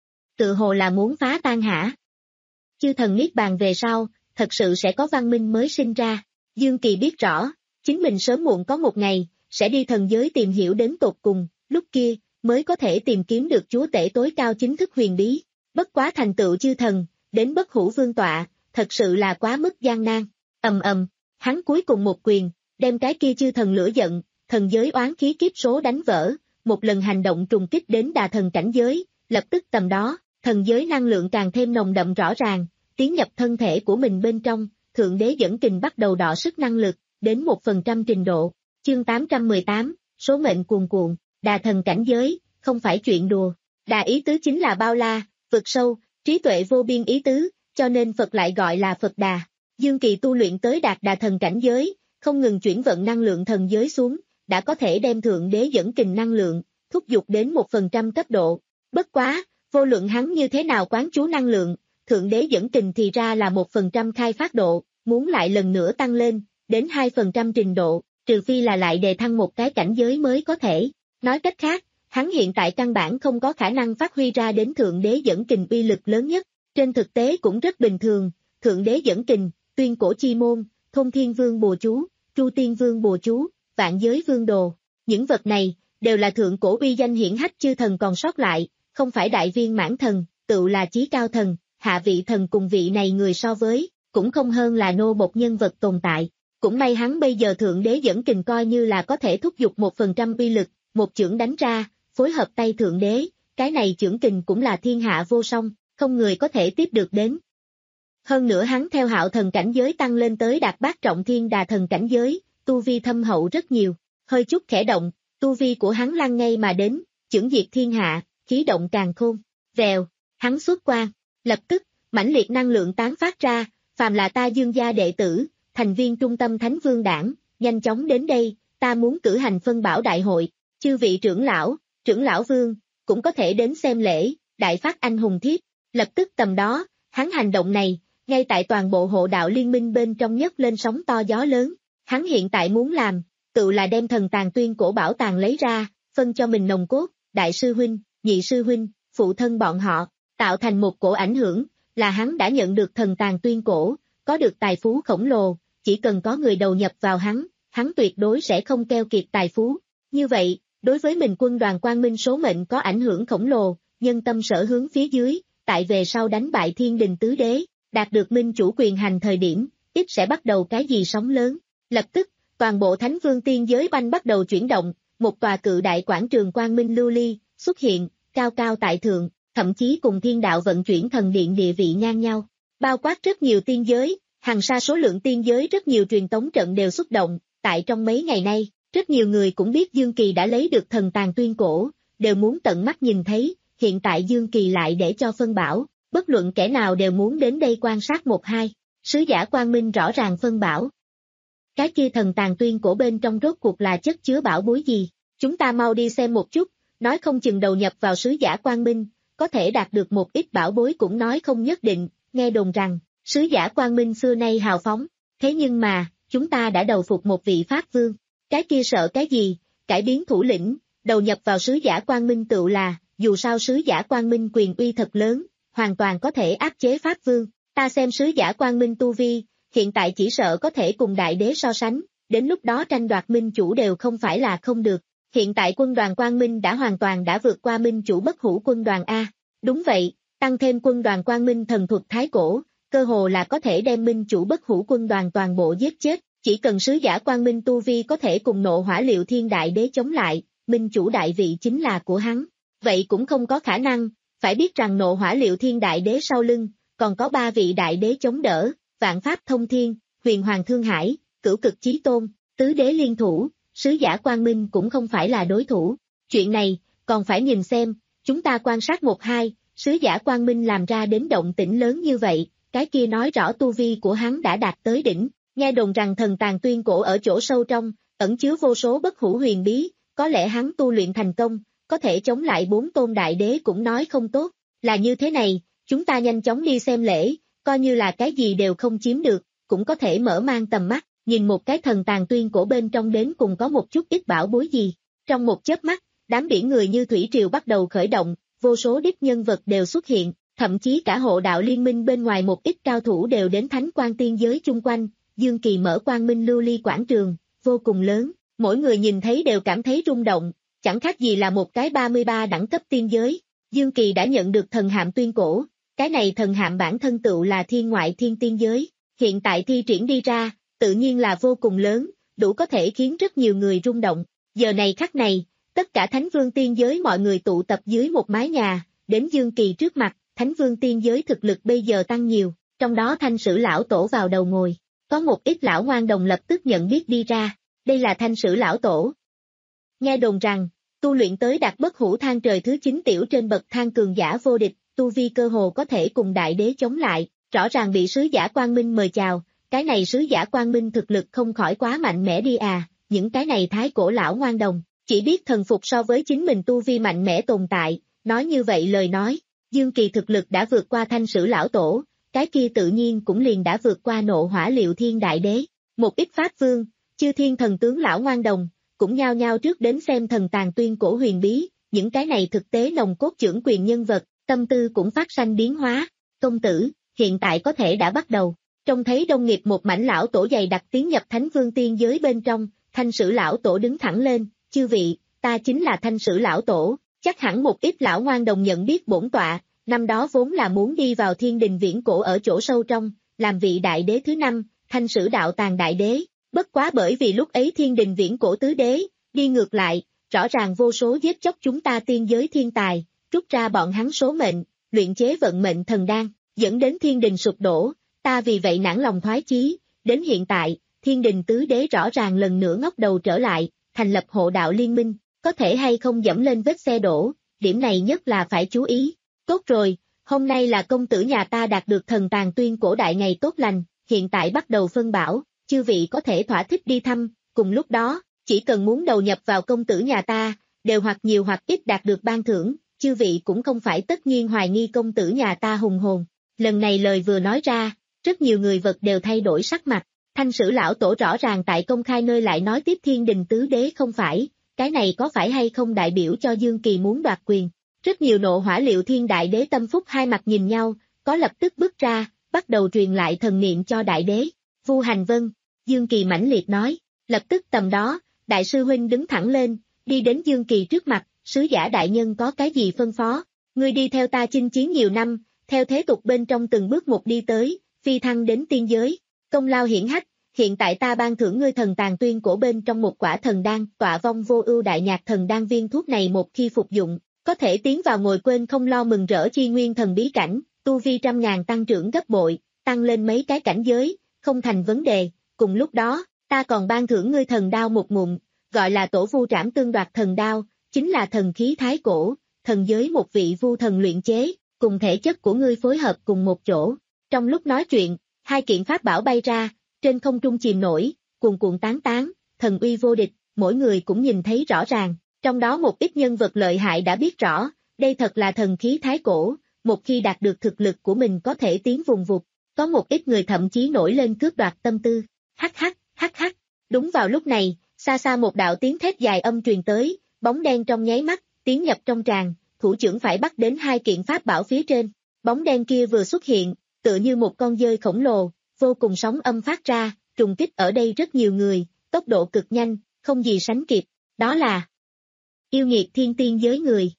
Tự hồ là muốn phá tan hả? Chư thần niết bàn về sau, thật sự sẽ có văn minh mới sinh ra, Dương Kỳ biết rõ, chính mình sớm muộn có một ngày, sẽ đi thần giới tìm hiểu đến tột cùng, lúc kia, mới có thể tìm kiếm được chúa tể tối cao chính thức huyền bí, Bất quá thành tựu chư thần, đến bất hủ vương tọa, thật sự là quá mức gian nan. Ầm ầm, hắn cuối cùng một quyền, đem cái kia chư thần lửa giận, thần giới oán khí kiếp số đánh vỡ, một lần hành động trùng kích đến đà thần cảnh giới, lập tức tầm đó, thần giới năng lượng càng thêm nồng đậm rõ ràng, tiến nhập thân thể của mình bên trong, thượng đế dẫn kình bắt đầu đọ sức năng lực, đến một phần trăm trình độ. Chương tám trăm mười tám, số mệnh cuồn cuộn, đà thần cảnh giới, không phải chuyện đùa. Đà ý tứ chính là bao la, vực sâu, trí tuệ vô biên ý tứ, cho nên Phật lại gọi là Phật Đà. Dương Kỳ tu luyện tới đạt đà thần cảnh giới, không ngừng chuyển vận năng lượng thần giới xuống, đã có thể đem thượng đế dẫn kình năng lượng, thúc giục đến một phần trăm cấp độ. Bất quá, vô luận hắn như thế nào quán chú năng lượng, thượng đế dẫn kình thì ra là một phần trăm khai phát độ, muốn lại lần nữa tăng lên, đến hai phần trăm trình độ, trừ phi là lại đề thăng một cái cảnh giới mới có thể. Nói cách khác, hắn hiện tại căn bản không có khả năng phát huy ra đến thượng đế dẫn kình uy lực lớn nhất. Trên thực tế cũng rất bình thường, thượng đế dẫn kình, tuyên cổ chi môn, thôn thiên vương bùa chú, tru tiên vương bùa chú, vạn giới vương đồ. Những vật này, đều là thượng cổ uy danh hiển hách chư thần còn sót lại, không phải đại viên mãn thần, tự là chí cao thần, hạ vị thần cùng vị này người so với, cũng không hơn là nô bộc nhân vật tồn tại. Cũng may hắn bây giờ thượng đế dẫn kình coi như là có thể thúc giục một phần trăm uy lực, một chưởng đánh ra, phối hợp tay thượng đế, cái này chưởng kình cũng là thiên hạ vô song, không người có thể tiếp được đến. Hơn nữa hắn theo hạo thần cảnh giới tăng lên tới đạt bát trọng thiên đà thần cảnh giới, tu vi thâm hậu rất nhiều, hơi chút khẽ động, tu vi của hắn lăn ngay mà đến, chưởng diệt thiên hạ, khí động càn khôn, vèo, hắn xuất quang, lập tức, mãnh liệt năng lượng tán phát ra, phàm là ta Dương gia đệ tử, thành viên trung tâm Thánh Vương Đảng, nhanh chóng đến đây, ta muốn cử hành phân bảo đại hội, chư vị trưởng lão, trưởng lão vương, cũng có thể đến xem lễ, đại phát anh hùng thiếp, lập tức tầm đó, hắn hành động này, ngay tại toàn bộ hộ đạo liên minh bên trong nhấc lên sóng to gió lớn, hắn hiện tại muốn làm, tự là đem thần tàng tuyên cổ bảo tàng lấy ra, phân cho mình nồng cốt, đại sư huynh, nhị sư huynh, phụ thân bọn họ, tạo thành một cổ ảnh hưởng, là hắn đã nhận được thần tàng tuyên cổ, có được tài phú khổng lồ, chỉ cần có người đầu nhập vào hắn, hắn tuyệt đối sẽ không keo kiệt tài phú. Như vậy, đối với mình quân đoàn Quang Minh số mệnh có ảnh hưởng khổng lồ, nhân tâm sở hướng phía dưới, tại về sau đánh bại thiên đình tứ đế, đạt được minh chủ quyền hành thời điểm, ít sẽ bắt đầu cái gì sóng lớn. Lập tức, toàn bộ Thánh Vương tiên giới banh bắt đầu chuyển động, một tòa cự đại quảng trường Quang Minh lưu ly xuất hiện, cao cao tại thượng, thậm chí cùng thiên đạo vận chuyển thần điện địa vị ngang nhau, bao quát rất nhiều tiên giới, hàng sa số lượng tiên giới rất nhiều truyền tống trận đều xuất động, tại trong mấy ngày nay, rất nhiều người cũng biết Dương Kỳ đã lấy được thần tàng tuyên cổ, đều muốn tận mắt nhìn thấy, hiện tại Dương Kỳ lại để cho phân bảo, bất luận kẻ nào đều muốn đến đây quan sát một hai, sứ giả Quang Minh rõ ràng phân bảo. Cái kia thần tàng tuyên cổ bên trong rốt cuộc là chất chứa bảo bối gì, chúng ta mau đi xem một chút, nói không chừng đầu nhập vào sứ giả Quang Minh, có thể đạt được một ít bảo bối cũng nói không nhất định, nghe đồn rằng, sứ giả Quang Minh xưa nay hào phóng, thế nhưng mà, chúng ta đã đầu phục một vị Pháp Vương, cái kia sợ cái gì, cải biến thủ lĩnh, đầu nhập vào sứ giả Quang Minh tựu là, dù sao sứ giả Quang Minh quyền uy thật lớn, hoàn toàn có thể áp chế Pháp Vương, ta xem sứ giả Quang Minh tu vi, hiện tại chỉ sợ có thể cùng đại đế so sánh, đến lúc đó tranh đoạt minh chủ đều không phải là không được. Hiện tại quân đoàn Quang Minh đã hoàn toàn đã vượt qua minh chủ bất hủ quân đoàn A. Đúng vậy, tăng thêm quân đoàn Quang Minh thần thuật thái cổ, cơ hồ là có thể đem minh chủ bất hủ quân đoàn toàn bộ giết chết, chỉ cần sứ giả Quang Minh tu vi có thể cùng nộ hỏa liệu thiên đại đế chống lại, minh chủ đại vị chính là của hắn. Vậy cũng không có khả năng, phải biết rằng nộ hỏa liệu thiên đại đế sau lưng, còn có ba vị đại đế chống đỡ, vạn pháp thông thiên, huyền hoàng thương hải, cửu cực chí tôn, tứ đế liên thủ. Sứ giả Quang Minh cũng không phải là đối thủ, chuyện này, còn phải nhìn xem, chúng ta quan sát một hai, sứ giả Quang Minh làm ra đến động tĩnh lớn như vậy, cái kia nói rõ tu vi của hắn đã đạt tới đỉnh, nghe đồn rằng thần tàng tuyên cổ ở chỗ sâu trong, ẩn chứa vô số bất hủ huyền bí, có lẽ hắn tu luyện thành công, có thể chống lại bốn tôn đại đế cũng nói không tốt, là như thế này, chúng ta nhanh chóng đi xem lễ, coi như là cái gì đều không chiếm được, cũng có thể mở mang tầm mắt. Nhìn một cái thần tàng tuyên cổ bên trong đến cùng có một chút ít bảo bối gì. Trong một chớp mắt, đám biển người như thủy triều bắt đầu khởi động, vô số đích nhân vật đều xuất hiện, thậm chí cả hộ đạo liên minh bên ngoài một ít cao thủ đều đến thánh quan tiên giới chung quanh, Dương Kỳ mở Quang Minh lưu ly quảng trường, vô cùng lớn, mỗi người nhìn thấy đều cảm thấy rung động, chẳng khác gì là một cái ba mươi ba đẳng cấp tiên giới. Dương Kỳ đã nhận được thần hạm tuyên cổ, cái này thần hạm bản thân tựu là thiên ngoại thiên tiên giới, hiện tại thi triển đi ra, tự nhiên là vô cùng lớn, đủ có thể khiến rất nhiều người rung động. Giờ này khắc này, tất cả Thánh Vương tiên giới mọi người tụ tập dưới một mái nhà, đến Dương Kỳ trước mặt, Thánh Vương tiên giới thực lực bây giờ tăng nhiều, trong đó Thanh Sử lão tổ vào đầu ngồi, có một ít lão ngoan đồng lập tức nhận biết đi ra, đây là Thanh Sử lão tổ. Nghe đồn rằng, tu luyện tới đạt bất hủ thang trời thứ chín tiểu trên bậc thang cường giả vô địch, tu vi cơ hồ có thể cùng đại đế chống lại, rõ ràng bị sứ giả Quang Minh mời chào, cái này sứ giả Quang Minh thực lực không khỏi quá mạnh mẽ đi à, những cái này thái cổ lão ngoan đồng, chỉ biết thần phục so với chính mình tu vi mạnh mẽ tồn tại, nói như vậy lời nói, Dương Kỳ thực lực đã vượt qua Thanh Sử lão tổ, cái kia tự nhiên cũng liền đã vượt qua Nộ Hỏa Liệu Thiên đại đế, một ít pháp vương, chư thiên thần tướng lão ngoan đồng, cũng nhao nhao trước đến xem thần tàng tuyên cổ huyền bí, những cái này thực tế nồng cốt trưởng quyền nhân vật, tâm tư cũng phát sanh biến hóa, công tử, hiện tại có thể đã bắt đầu, trông thấy đông nghiệp một mảnh lão tổ dày đặc tiến nhập Thánh Vương tiên giới bên trong, Thanh Sử lão tổ đứng thẳng lên, chư vị, ta chính là Thanh Sử lão tổ, chắc hẳn một ít lão ngoan đồng nhận biết bổn tọa, năm đó vốn là muốn đi vào thiên đình viễn cổ ở chỗ sâu trong, làm vị đại đế thứ năm, Thanh Sử đạo tàng đại đế, bất quá bởi vì lúc ấy thiên đình viễn cổ tứ đế, đi ngược lại, rõ ràng vô số giết chóc chúng ta tiên giới thiên tài, rút ra bọn hắn số mệnh, luyện chế vận mệnh thần đan, dẫn đến thiên đình sụp đổ, ta vì vậy nản lòng thoái chí, đến hiện tại, thiên đình tứ đế rõ ràng lần nữa ngóc đầu trở lại, thành lập hộ đạo liên minh, có thể hay không dẫm lên vết xe đổ, điểm này nhất là phải chú ý. Tốt rồi, hôm nay là công tử nhà ta đạt được thần tàng tuyên cổ đại ngày tốt lành, hiện tại bắt đầu phân bảo, chư vị có thể thỏa thích đi thăm, cùng lúc đó, chỉ cần muốn đầu nhập vào công tử nhà ta, đều hoặc nhiều hoặc ít đạt được ban thưởng, chư vị cũng không phải tất nhiên hoài nghi công tử nhà ta hùng hồn. Lần này lời vừa nói ra, rất nhiều người vật đều thay đổi sắc mặt, Thanh Sử lão tổ rõ ràng tại công khai nơi lại nói tiếp thiên đình tứ đế không phải, cái này có phải hay không đại biểu cho Dương Kỳ muốn đoạt quyền. Rất nhiều Nộ Hỏa Liệu Thiên đại đế tâm phúc hai mặt nhìn nhau, có lập tức bước ra, bắt đầu truyền lại thần niệm cho đại đế. Vu Hành Vân, Dương Kỳ mãnh liệt nói, lập tức tầm đó, đại sư huynh đứng thẳng lên, đi đến Dương Kỳ trước mặt, sứ giả đại nhân có cái gì phân phó, ngươi đi theo ta chinh chiến nhiều năm, theo thế tục bên trong từng bước một đi tới, phi thăng đến tiên giới, công lao hiển hách, hiện tại ta ban thưởng ngươi thần tàng tuyên cổ bên trong một quả thần đan, tọa vong vô ưu đại nhạc thần đan viên thuốc này một khi phục dụng, có thể tiến vào ngồi quên không lo mừng rỡ chi nguyên thần bí cảnh, tu vi trăm ngàn tăng trưởng gấp bội, tăng lên mấy cái cảnh giới, không thành vấn đề, cùng lúc đó, ta còn ban thưởng ngươi thần đao một ngụm, gọi là tổ vu trảm tương đoạt thần đao, chính là thần khí thái cổ, thần giới một vị vu thần luyện chế, cùng thể chất của ngươi phối hợp cùng một chỗ. Trong lúc nói chuyện, hai kiện pháp bảo bay ra, trên không trung chìm nổi, cuồn cuộn tán tán, thần uy vô địch, mỗi người cũng nhìn thấy rõ ràng, trong đó một ít nhân vật lợi hại đã biết rõ, đây thật là thần khí thái cổ, một khi đạt được thực lực của mình có thể tiến vùng vụt, có một ít người thậm chí nổi lên cướp đoạt tâm tư, hắc hắc, hắc hắc, đúng vào lúc này, xa xa một đạo tiếng thét dài âm truyền tới, bóng đen trong nháy mắt, tiến nhập trong tràng, thủ trưởng phải bắt đến hai kiện pháp bảo phía trên, bóng đen kia vừa xuất hiện, tựa như một con dơi khổng lồ, vô cùng sóng âm phát ra, trùng kích ở đây rất nhiều người, tốc độ cực nhanh, không gì sánh kịp, đó là yêu nghiệt thiên tiên giới người.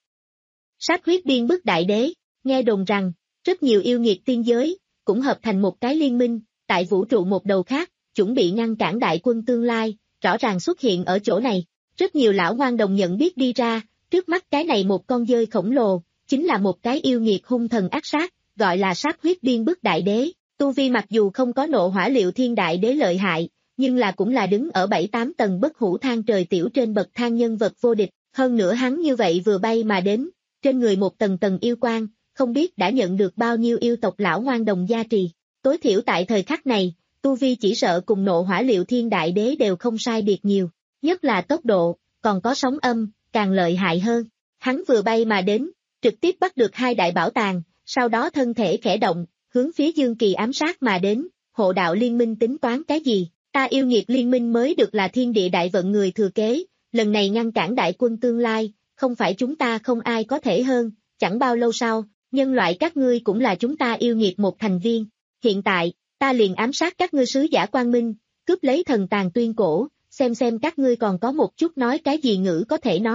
Sát huyết điên bức đại đế, nghe đồn rằng, rất nhiều yêu nghiệt tiên giới, cũng hợp thành một cái liên minh, tại vũ trụ một đầu khác, chuẩn bị ngăn cản đại quân tương lai, rõ ràng xuất hiện ở chỗ này. Rất nhiều lão ngoan đồng nhận biết đi ra, trước mắt cái này một con dơi khổng lồ, chính là một cái yêu nghiệt hung thần ác sát, gọi là sát huyết điên bức đại đế. Tu vi mặc dù không có Nộ Hỏa Liệu Thiên đại đế lợi hại, nhưng là cũng là đứng ở bảy tám tầng bất hủ thang trời tiểu trên bậc thang nhân vật vô địch, hơn nữa hắn như vậy vừa bay mà đến, trên người một tầng tầng yêu quang, không biết đã nhận được bao nhiêu yêu tộc lão ngoan đồng gia trì. Tối thiểu tại thời khắc này, tu vi chỉ sợ cùng Nộ Hỏa Liệu Thiên đại đế đều không sai biệt nhiều, nhất là tốc độ, còn có sóng âm, càng lợi hại hơn. Hắn vừa bay mà đến, trực tiếp bắt được hai đại bảo tàng, sau đó thân thể khẽ động, hướng phía Dương Kỳ ám sát mà đến, hộ đạo liên minh tính toán cái gì, ta yêu nghiệt liên minh mới được là thiên địa đại vận người thừa kế, lần này ngăn cản đại quân tương lai, không phải chúng ta không ai có thể hơn, chẳng bao lâu sau, nhân loại các ngươi cũng là chúng ta yêu nghiệt một thành viên, hiện tại, ta liền ám sát các ngươi sứ giả Quang Minh, cướp lấy thần tàng tuyên cổ, xem xem các ngươi còn có một chút nói cái gì ngữ có thể nói,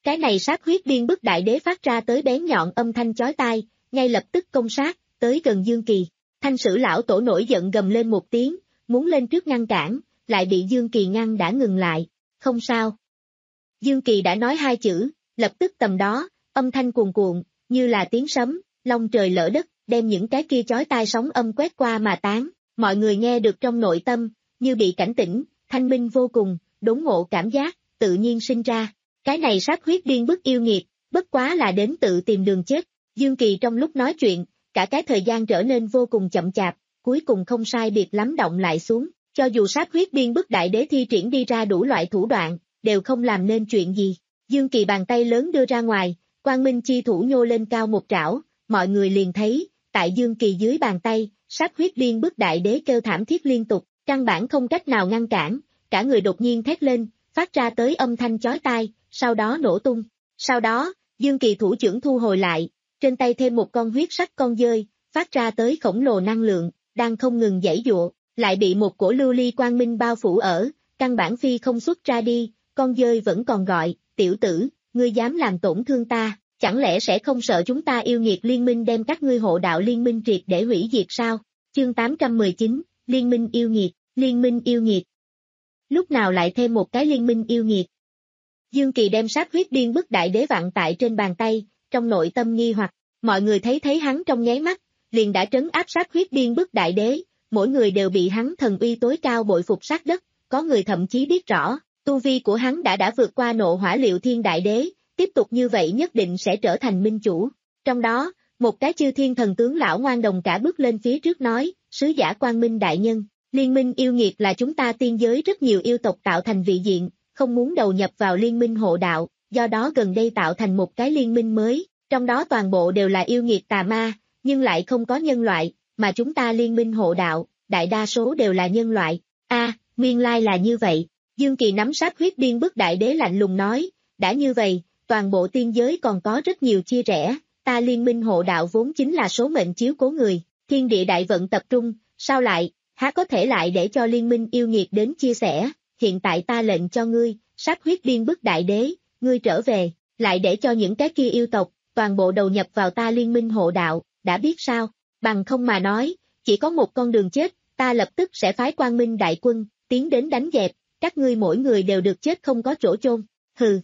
Cái này sát huyết điên bức đại đế phát ra tới bén nhọn âm thanh chói tai, ngay lập tức công sát, tới gần Dương Kỳ. Thanh Sử lão tổ nổi giận gầm lên một tiếng, muốn lên trước ngăn cản, lại bị Dương Kỳ ngăn đã ngừng lại. Không sao. Dương Kỳ đã nói hai chữ, lập tức tầm đó, âm thanh cuồn cuộn, như là tiếng sấm, long trời lỡ đất, đem những cái kia chói tai sóng âm quét qua mà tán. Mọi người nghe được trong nội tâm, như bị cảnh tỉnh, thanh minh vô cùng, đốn ngộ cảm giác, tự nhiên sinh ra. Cái này sát huyết điên bức yêu nghiệt, bất quá là đến tự tìm đường chết. Dương Kỳ trong lúc nói chuyện, cả cái thời gian trở nên vô cùng chậm chạp, cuối cùng không sai biệt lắm động lại xuống. Cho dù sát huyết điên bức đại đế thi triển đi ra đủ loại thủ đoạn, đều không làm nên chuyện gì. Dương Kỳ bàn tay lớn đưa ra ngoài, quang minh chi thủ nhô lên cao một trảo, mọi người liền thấy, tại Dương Kỳ dưới bàn tay, sát huyết điên bức đại đế kêu thảm thiết liên tục, căn bản không cách nào ngăn cản, cả người đột nhiên thét lên, phát ra tới âm thanh chói tai, sau đó nổ tung. Sau đó, Dương Kỳ thủ trưởng thu hồi lại, trên tay thêm một con huyết sắc con dơi, phát ra tới khổng lồ năng lượng, đang không ngừng giãy giụa, lại bị một cổ lưu ly quang minh bao phủ ở, căn bản phi không xuất ra đi, con dơi vẫn còn gọi, tiểu tử, ngươi dám làm tổn thương ta, chẳng lẽ sẽ không sợ chúng ta yêu nghiệt liên minh đem các ngươi hộ đạo liên minh triệt để hủy diệt sao? Chương tám trăm mười chín, Liên minh yêu nghiệt, Liên minh yêu nghiệt. Lúc nào lại thêm một cái liên minh yêu nghiệt? Dương Kỳ đem sát huyết điên bức đại đế vặn tại trên bàn tay, trong nội tâm nghi hoặc, mọi người thấy thấy hắn trong nháy mắt, liền đã trấn áp sát huyết điên bức đại đế, mỗi người đều bị hắn thần uy tối cao bội phục sát đất, có người thậm chí biết rõ, tu vi của hắn đã đã vượt qua nộ hỏa liệu thiên đại đế, tiếp tục như vậy nhất định sẽ trở thành minh chủ. Trong đó, một cái chư thiên thần tướng lão ngoan đồng cả bước lên phía trước nói, sứ giả quang minh đại nhân, liên minh yêu nghiệt là chúng ta tiên giới rất nhiều yêu tộc tạo thành vị diện, không muốn đầu nhập vào liên minh hộ đạo, do đó gần đây tạo thành một cái liên minh mới, trong đó toàn bộ đều là yêu nghiệt tà ma, nhưng lại không có nhân loại, mà chúng ta liên minh hộ đạo, đại đa số đều là nhân loại. A, à, nguyên lai là như vậy. Dương Kỳ nắm sát huyết điên bức đại đế lạnh lùng nói, đã như vậy, toàn bộ tiên giới còn có rất nhiều chia rẽ, ta liên minh hộ đạo vốn chính là số mệnh chiếu cố người, thiên địa đại vận tập trung, sao lại, há có thể lại để cho liên minh yêu nghiệt đến chia sẻ, hiện tại ta lệnh cho ngươi, sát huyết điên bức đại đế, ngươi trở về, lại để cho những cái kia yêu tộc, toàn bộ đầu nhập vào ta liên minh hộ đạo, đã biết sao, bằng không mà nói, chỉ có một con đường chết, ta lập tức sẽ phái quang minh đại quân, tiến đến đánh dẹp, các ngươi mỗi người đều được chết không có chỗ chôn, hừ.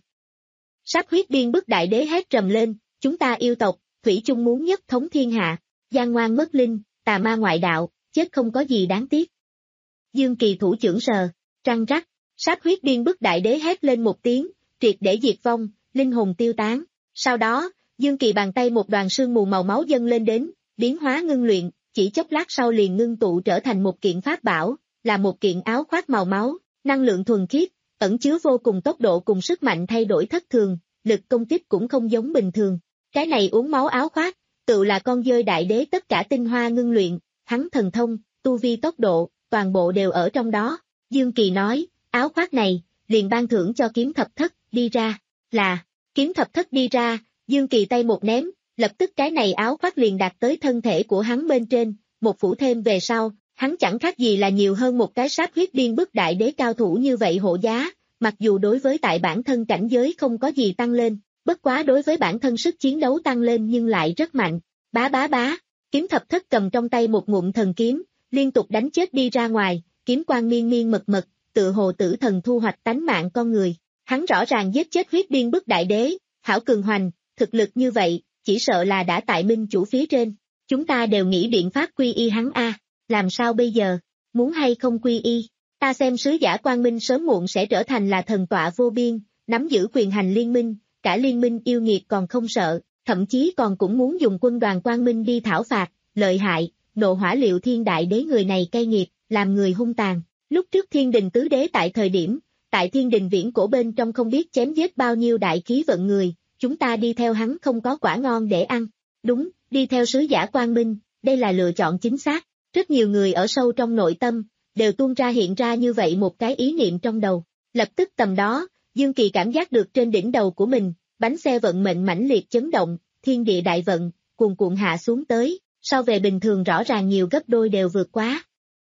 Sát huyết điên bức đại đế hét trầm lên, chúng ta yêu tộc, thủy chung muốn nhất thống thiên hạ, gian ngoan mất linh, tà ma ngoại đạo, chết không có gì đáng tiếc. Dương Kỳ thủ trưởng sờ, trăng rắc, sát huyết điên bức đại đế hét lên một tiếng, triệt để diệt vong, linh hồn tiêu tán. Sau đó, Dương Kỳ bàn tay một đoàn sương mù màu máu dâng lên đến, biến hóa ngưng luyện, chỉ chốc lát sau liền ngưng tụ trở thành một kiện pháp bảo, là một kiện áo khoác màu máu, năng lượng thuần khiết, ẩn chứa vô cùng tốc độ cùng sức mạnh thay đổi thất thường, lực công kích cũng không giống bình thường. Cái này uống máu áo khoác, tự là con dơi đại đế tất cả tinh hoa ngưng luyện, hắn thần thông, tu vi tốc độ, toàn bộ đều ở trong đó. Dương Kỳ nói, áo khoác này, liền ban thưởng cho kiếm thập thất, đi ra, là, kiếm thập thất đi ra, Dương Kỳ tay một ném, lập tức cái này áo khoác liền đạt tới thân thể của hắn bên trên, một phủ thêm về sau, hắn chẳng khác gì là nhiều hơn một cái sát huyết điên bức đại đế cao thủ như vậy hộ giá, mặc dù đối với tại bản thân cảnh giới không có gì tăng lên, bất quá đối với bản thân sức chiến đấu tăng lên nhưng lại rất mạnh, bá bá bá, kiếm thập thất cầm trong tay một ngụm thần kiếm, liên tục đánh chết đi ra ngoài, kiếm quang miên miên mật mật, tự hồ tử thần thu hoạch tánh mạng con người, hắn rõ ràng giết chết huyết điên bức đại đế, hảo cường hoành, thực lực như vậy, chỉ sợ là đã tại minh chủ phía trên, chúng ta đều nghĩ biện pháp quy y hắn a, làm sao bây giờ, muốn hay không quy y, ta xem sứ giả quang minh sớm muộn sẽ trở thành là thần tọa vô biên, nắm giữ quyền hành liên minh, cả liên minh yêu nghiệt còn không sợ, thậm chí còn cũng muốn dùng quân đoàn quang minh đi thảo phạt, lợi hại, nộ hỏa liệu thiên đại đế người này cay nghiệt, làm người hung tàn, lúc trước thiên đình tứ đế tại thời điểm, tại thiên đình viễn cổ bên trong không biết chém giết bao nhiêu đại khí vận người, chúng ta đi theo hắn không có quả ngon để ăn, đúng, đi theo sứ giả quang minh, đây là lựa chọn chính xác, rất nhiều người ở sâu trong nội tâm, đều tuôn ra hiện ra như vậy một cái ý niệm trong đầu, lập tức tầm đó, Dương Kỳ cảm giác được trên đỉnh đầu của mình, bánh xe vận mệnh mãnh liệt chấn động, thiên địa đại vận, cuồn cuộn hạ xuống tới, so về bình thường rõ ràng nhiều gấp đôi đều vượt quá.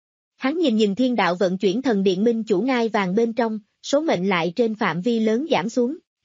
Hắn nhìn nhìn thiên đạo vận chuyển thần điện minh chủ ngai vàng bên trong, số mệnh lại trên phạm vi lớn giảm xuống,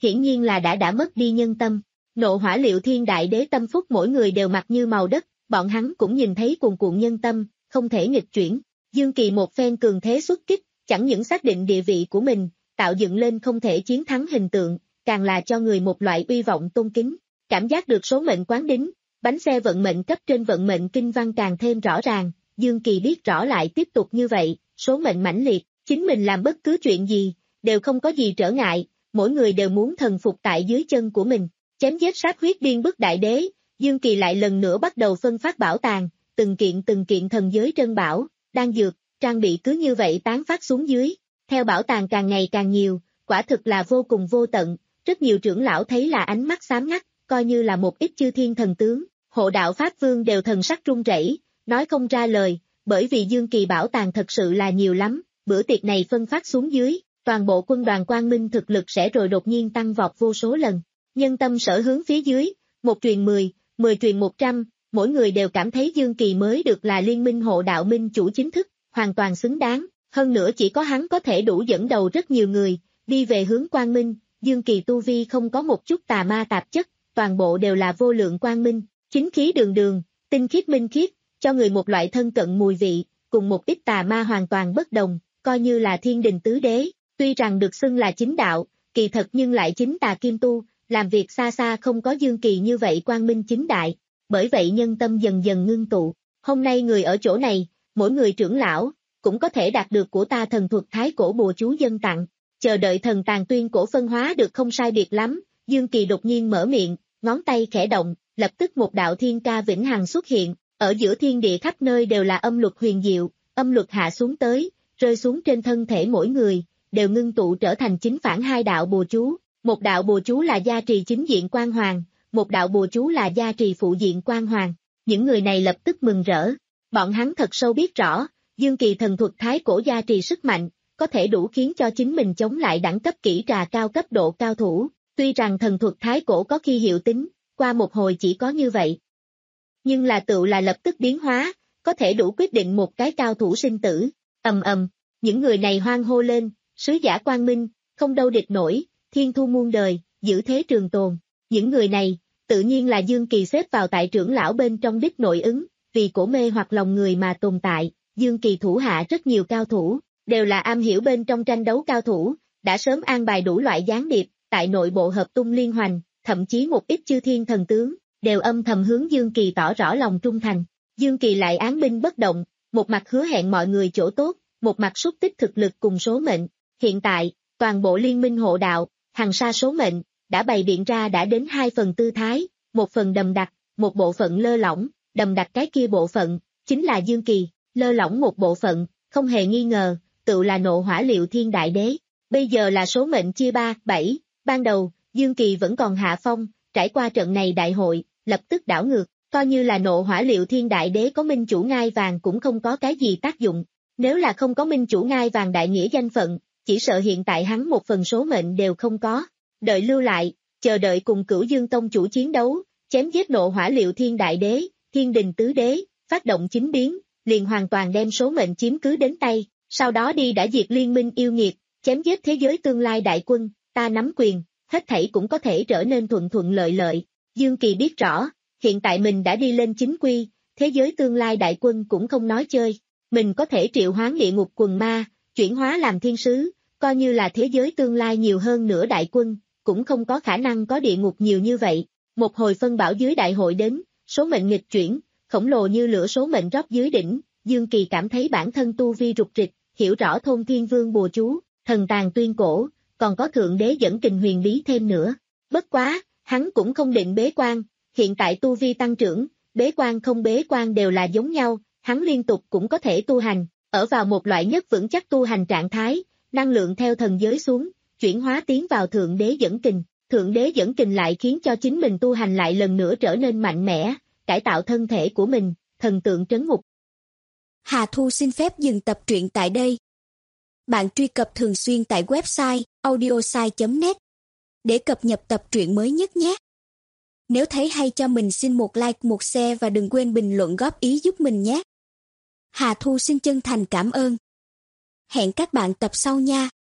hiển nhiên là đã đã mất đi nhân tâm. Nộ hỏa liệu thiên đại đế tâm phúc mỗi người đều mặt như màu đất, bọn hắn cũng nhìn thấy cuồn cuộn nhân tâm, không thể nghịch chuyển. Dương Kỳ một phen cường thế xuất kích, chẳng những xác định địa vị của mình, tạo dựng lên không thể chiến thắng hình tượng, càng là cho người một loại uy vọng tôn kính. Cảm giác được số mệnh quán đính, bánh xe vận mệnh cấp trên vận mệnh kinh văn càng thêm rõ ràng, Dương Kỳ biết rõ lại tiếp tục như vậy, số mệnh mãnh liệt, chính mình làm bất cứ chuyện gì, đều không có gì trở ngại, mỗi người đều muốn thần phục tại dưới chân của mình. Chém giết sát huyết điên bức đại đế, Dương Kỳ lại lần nữa bắt đầu phân phát bảo tàng, từng kiện từng kiện thần giới trân bảo, đan dược, trang bị cứ như vậy tán phát xuống dưới. Theo bảo tàng càng ngày càng nhiều, quả thực là vô cùng vô tận, rất nhiều trưởng lão thấy là ánh mắt xám ngắt, coi như là một ít chư thiên thần tướng, hộ đạo Pháp Vương đều thần sắc run rẩy, nói không ra lời, bởi vì Dương Kỳ bảo tàng thật sự là nhiều lắm, bữa tiệc này phân phát xuống dưới, toàn bộ quân đoàn Quang Minh thực lực sẽ rồi đột nhiên tăng vọt vô số lần. Nhân tâm sở hướng phía dưới, một truyền mười, mười truyền một trăm, mỗi người đều cảm thấy Dương Kỳ mới được là liên minh hộ đạo minh chủ chính thức, hoàn toàn xứng đáng, hơn nữa chỉ có hắn có thể đủ dẫn đầu rất nhiều người, đi về hướng Quang Minh. Dương Kỳ tu vi không có một chút tà ma tạp chất, toàn bộ đều là vô lượng quang minh, chính khí đường đường, tinh khiết minh khiết, cho người một loại thân cận mùi vị, cùng một ít tà ma hoàn toàn bất đồng, coi như là thiên đình tứ đế, tuy rằng được xưng là chính đạo, kỳ thật nhưng lại chính tà kim tu, làm việc xa xa không có Dương Kỳ như vậy quang minh chính đại, bởi vậy nhân tâm dần dần ngưng tụ. Hôm nay người ở chỗ này, mỗi người trưởng lão, cũng có thể đạt được của ta thần thuật thái cổ bùa chú dân tặng, chờ đợi thần tàn tuyên cổ phân hóa được không sai biệt lắm. Dương Kỳ đột nhiên mở miệng, ngón tay khẽ động, lập tức một đạo thiên ca vĩnh hằng xuất hiện, ở giữa thiên địa khắp nơi đều là âm luật huyền diệu, âm luật hạ xuống tới, rơi xuống trên thân thể mỗi người, đều ngưng tụ trở thành chính phản hai đạo bùa chú, một đạo bùa chú là gia trì chính diện quan hoàng, một đạo bùa chú là gia trì phụ diện quan hoàng. Những người này lập tức mừng rỡ, bọn hắn thật sâu biết rõ, Dương Kỳ thần thuật thái cổ gia trì sức mạnh, có thể đủ khiến cho chính mình chống lại đẳng cấp kỹ trà cao cấp độ cao thủ. Tuy rằng thần thuật thái cổ có khi hiệu tính, qua một hồi chỉ có như vậy. Nhưng là tựu là lập tức biến hóa, có thể đủ quyết định một cái cao thủ sinh tử. Ầm ầm, những người này hoan hô lên, sứ giả quang minh, không đâu địch nổi, thiên thu muôn đời, giữ thế trường tồn. Những người này, tự nhiên là Dương Kỳ xếp vào tại trưởng lão bên trong đích nội ứng, vì cổ mê hoặc lòng người mà tồn tại. Dương Kỳ thủ hạ rất nhiều cao thủ, đều là am hiểu bên trong tranh đấu cao thủ, đã sớm an bài đủ loại gián điệp, tại nội bộ hợp tung liên hoành, thậm chí một ít chư thiên thần tướng, đều âm thầm hướng Dương Kỳ tỏ rõ lòng trung thành. Dương Kỳ lại án binh bất động, một mặt hứa hẹn mọi người chỗ tốt, một mặt xúc tích thực lực cùng số mệnh. Hiện tại, toàn bộ liên minh hộ đạo, hằng sa số mệnh, đã bày biện ra đã đến hai phần tư thái, một phần đầm đặc, một bộ phận lơ lỏng, đầm đặc cái kia bộ phận, chính là Dương Kỳ, lơ lỏng một bộ phận, không hề nghi ngờ, tự là nộ hỏa liệu thiên đại đế. Bây giờ là số mệnh chia ba, bảy, ban đầu, Dương Kỳ vẫn còn hạ phong, trải qua trận này đại hội, lập tức đảo ngược, coi như là nộ hỏa liệu thiên đại đế có minh chủ ngai vàng cũng không có cái gì tác dụng. Nếu là không có minh chủ ngai vàng đại nghĩa danh phận, chỉ sợ hiện tại hắn một phần số mệnh đều không có. Đợi lưu lại, chờ đợi cùng Cửu Dương Tông chủ chiến đấu, chém giết nộ hỏa liệu thiên đại đế, thiên đình tứ đế, phát động chính biến, liền hoàn toàn đem số mệnh chiếm cứ đến tay, sau đó đi đã diệt liên minh yêu nghiệt, chém giết thế giới tương lai đại quân, ta nắm quyền, hết thảy cũng có thể trở nên thuận thuận lợi lợi. Dương Kỳ biết rõ, hiện tại mình đã đi lên chính quy, thế giới tương lai đại quân cũng không nói chơi, mình có thể triệu hoán địa ngục quần ma, chuyển hóa làm thiên sứ, coi như là thế giới tương lai nhiều hơn nữa đại quân, cũng không có khả năng có địa ngục nhiều như vậy. Một hồi phân bảo dưới đại hội đến, số mệnh nghịch chuyển, khổng lồ như lửa số mệnh rót dưới đỉnh, Dương Kỳ cảm thấy bản thân tu vi rục rịch, hiểu rõ thôn thiên vương bùa chú, thần tàn tuyên cổ, còn có thượng đế dẫn kình huyền bí thêm nữa. Bất quá, hắn cũng không định bế quan, hiện tại tu vi tăng trưởng, bế quan không bế quan đều là giống nhau, hắn liên tục cũng có thể tu hành, ở vào một loại nhất vững chắc tu hành trạng thái, năng lượng theo thần giới xuống, chuyển hóa tiến vào thượng đế dẫn kình, thượng đế dẫn kình lại khiến cho chính mình tu hành lại lần nữa trở nên mạnh mẽ, cải tạo thân thể của mình, thần tượng trấn ngục. Hà Thu xin phép dừng tập truyện tại đây. Bạn truy cập thường xuyên tại website audiosai chấm net để cập nhật tập truyện mới nhất nhé. Nếu thấy hay cho mình xin một like, một share và đừng quên bình luận góp ý giúp mình nhé. Hà Thu xin chân thành cảm ơn. Hẹn các bạn tập sau nha.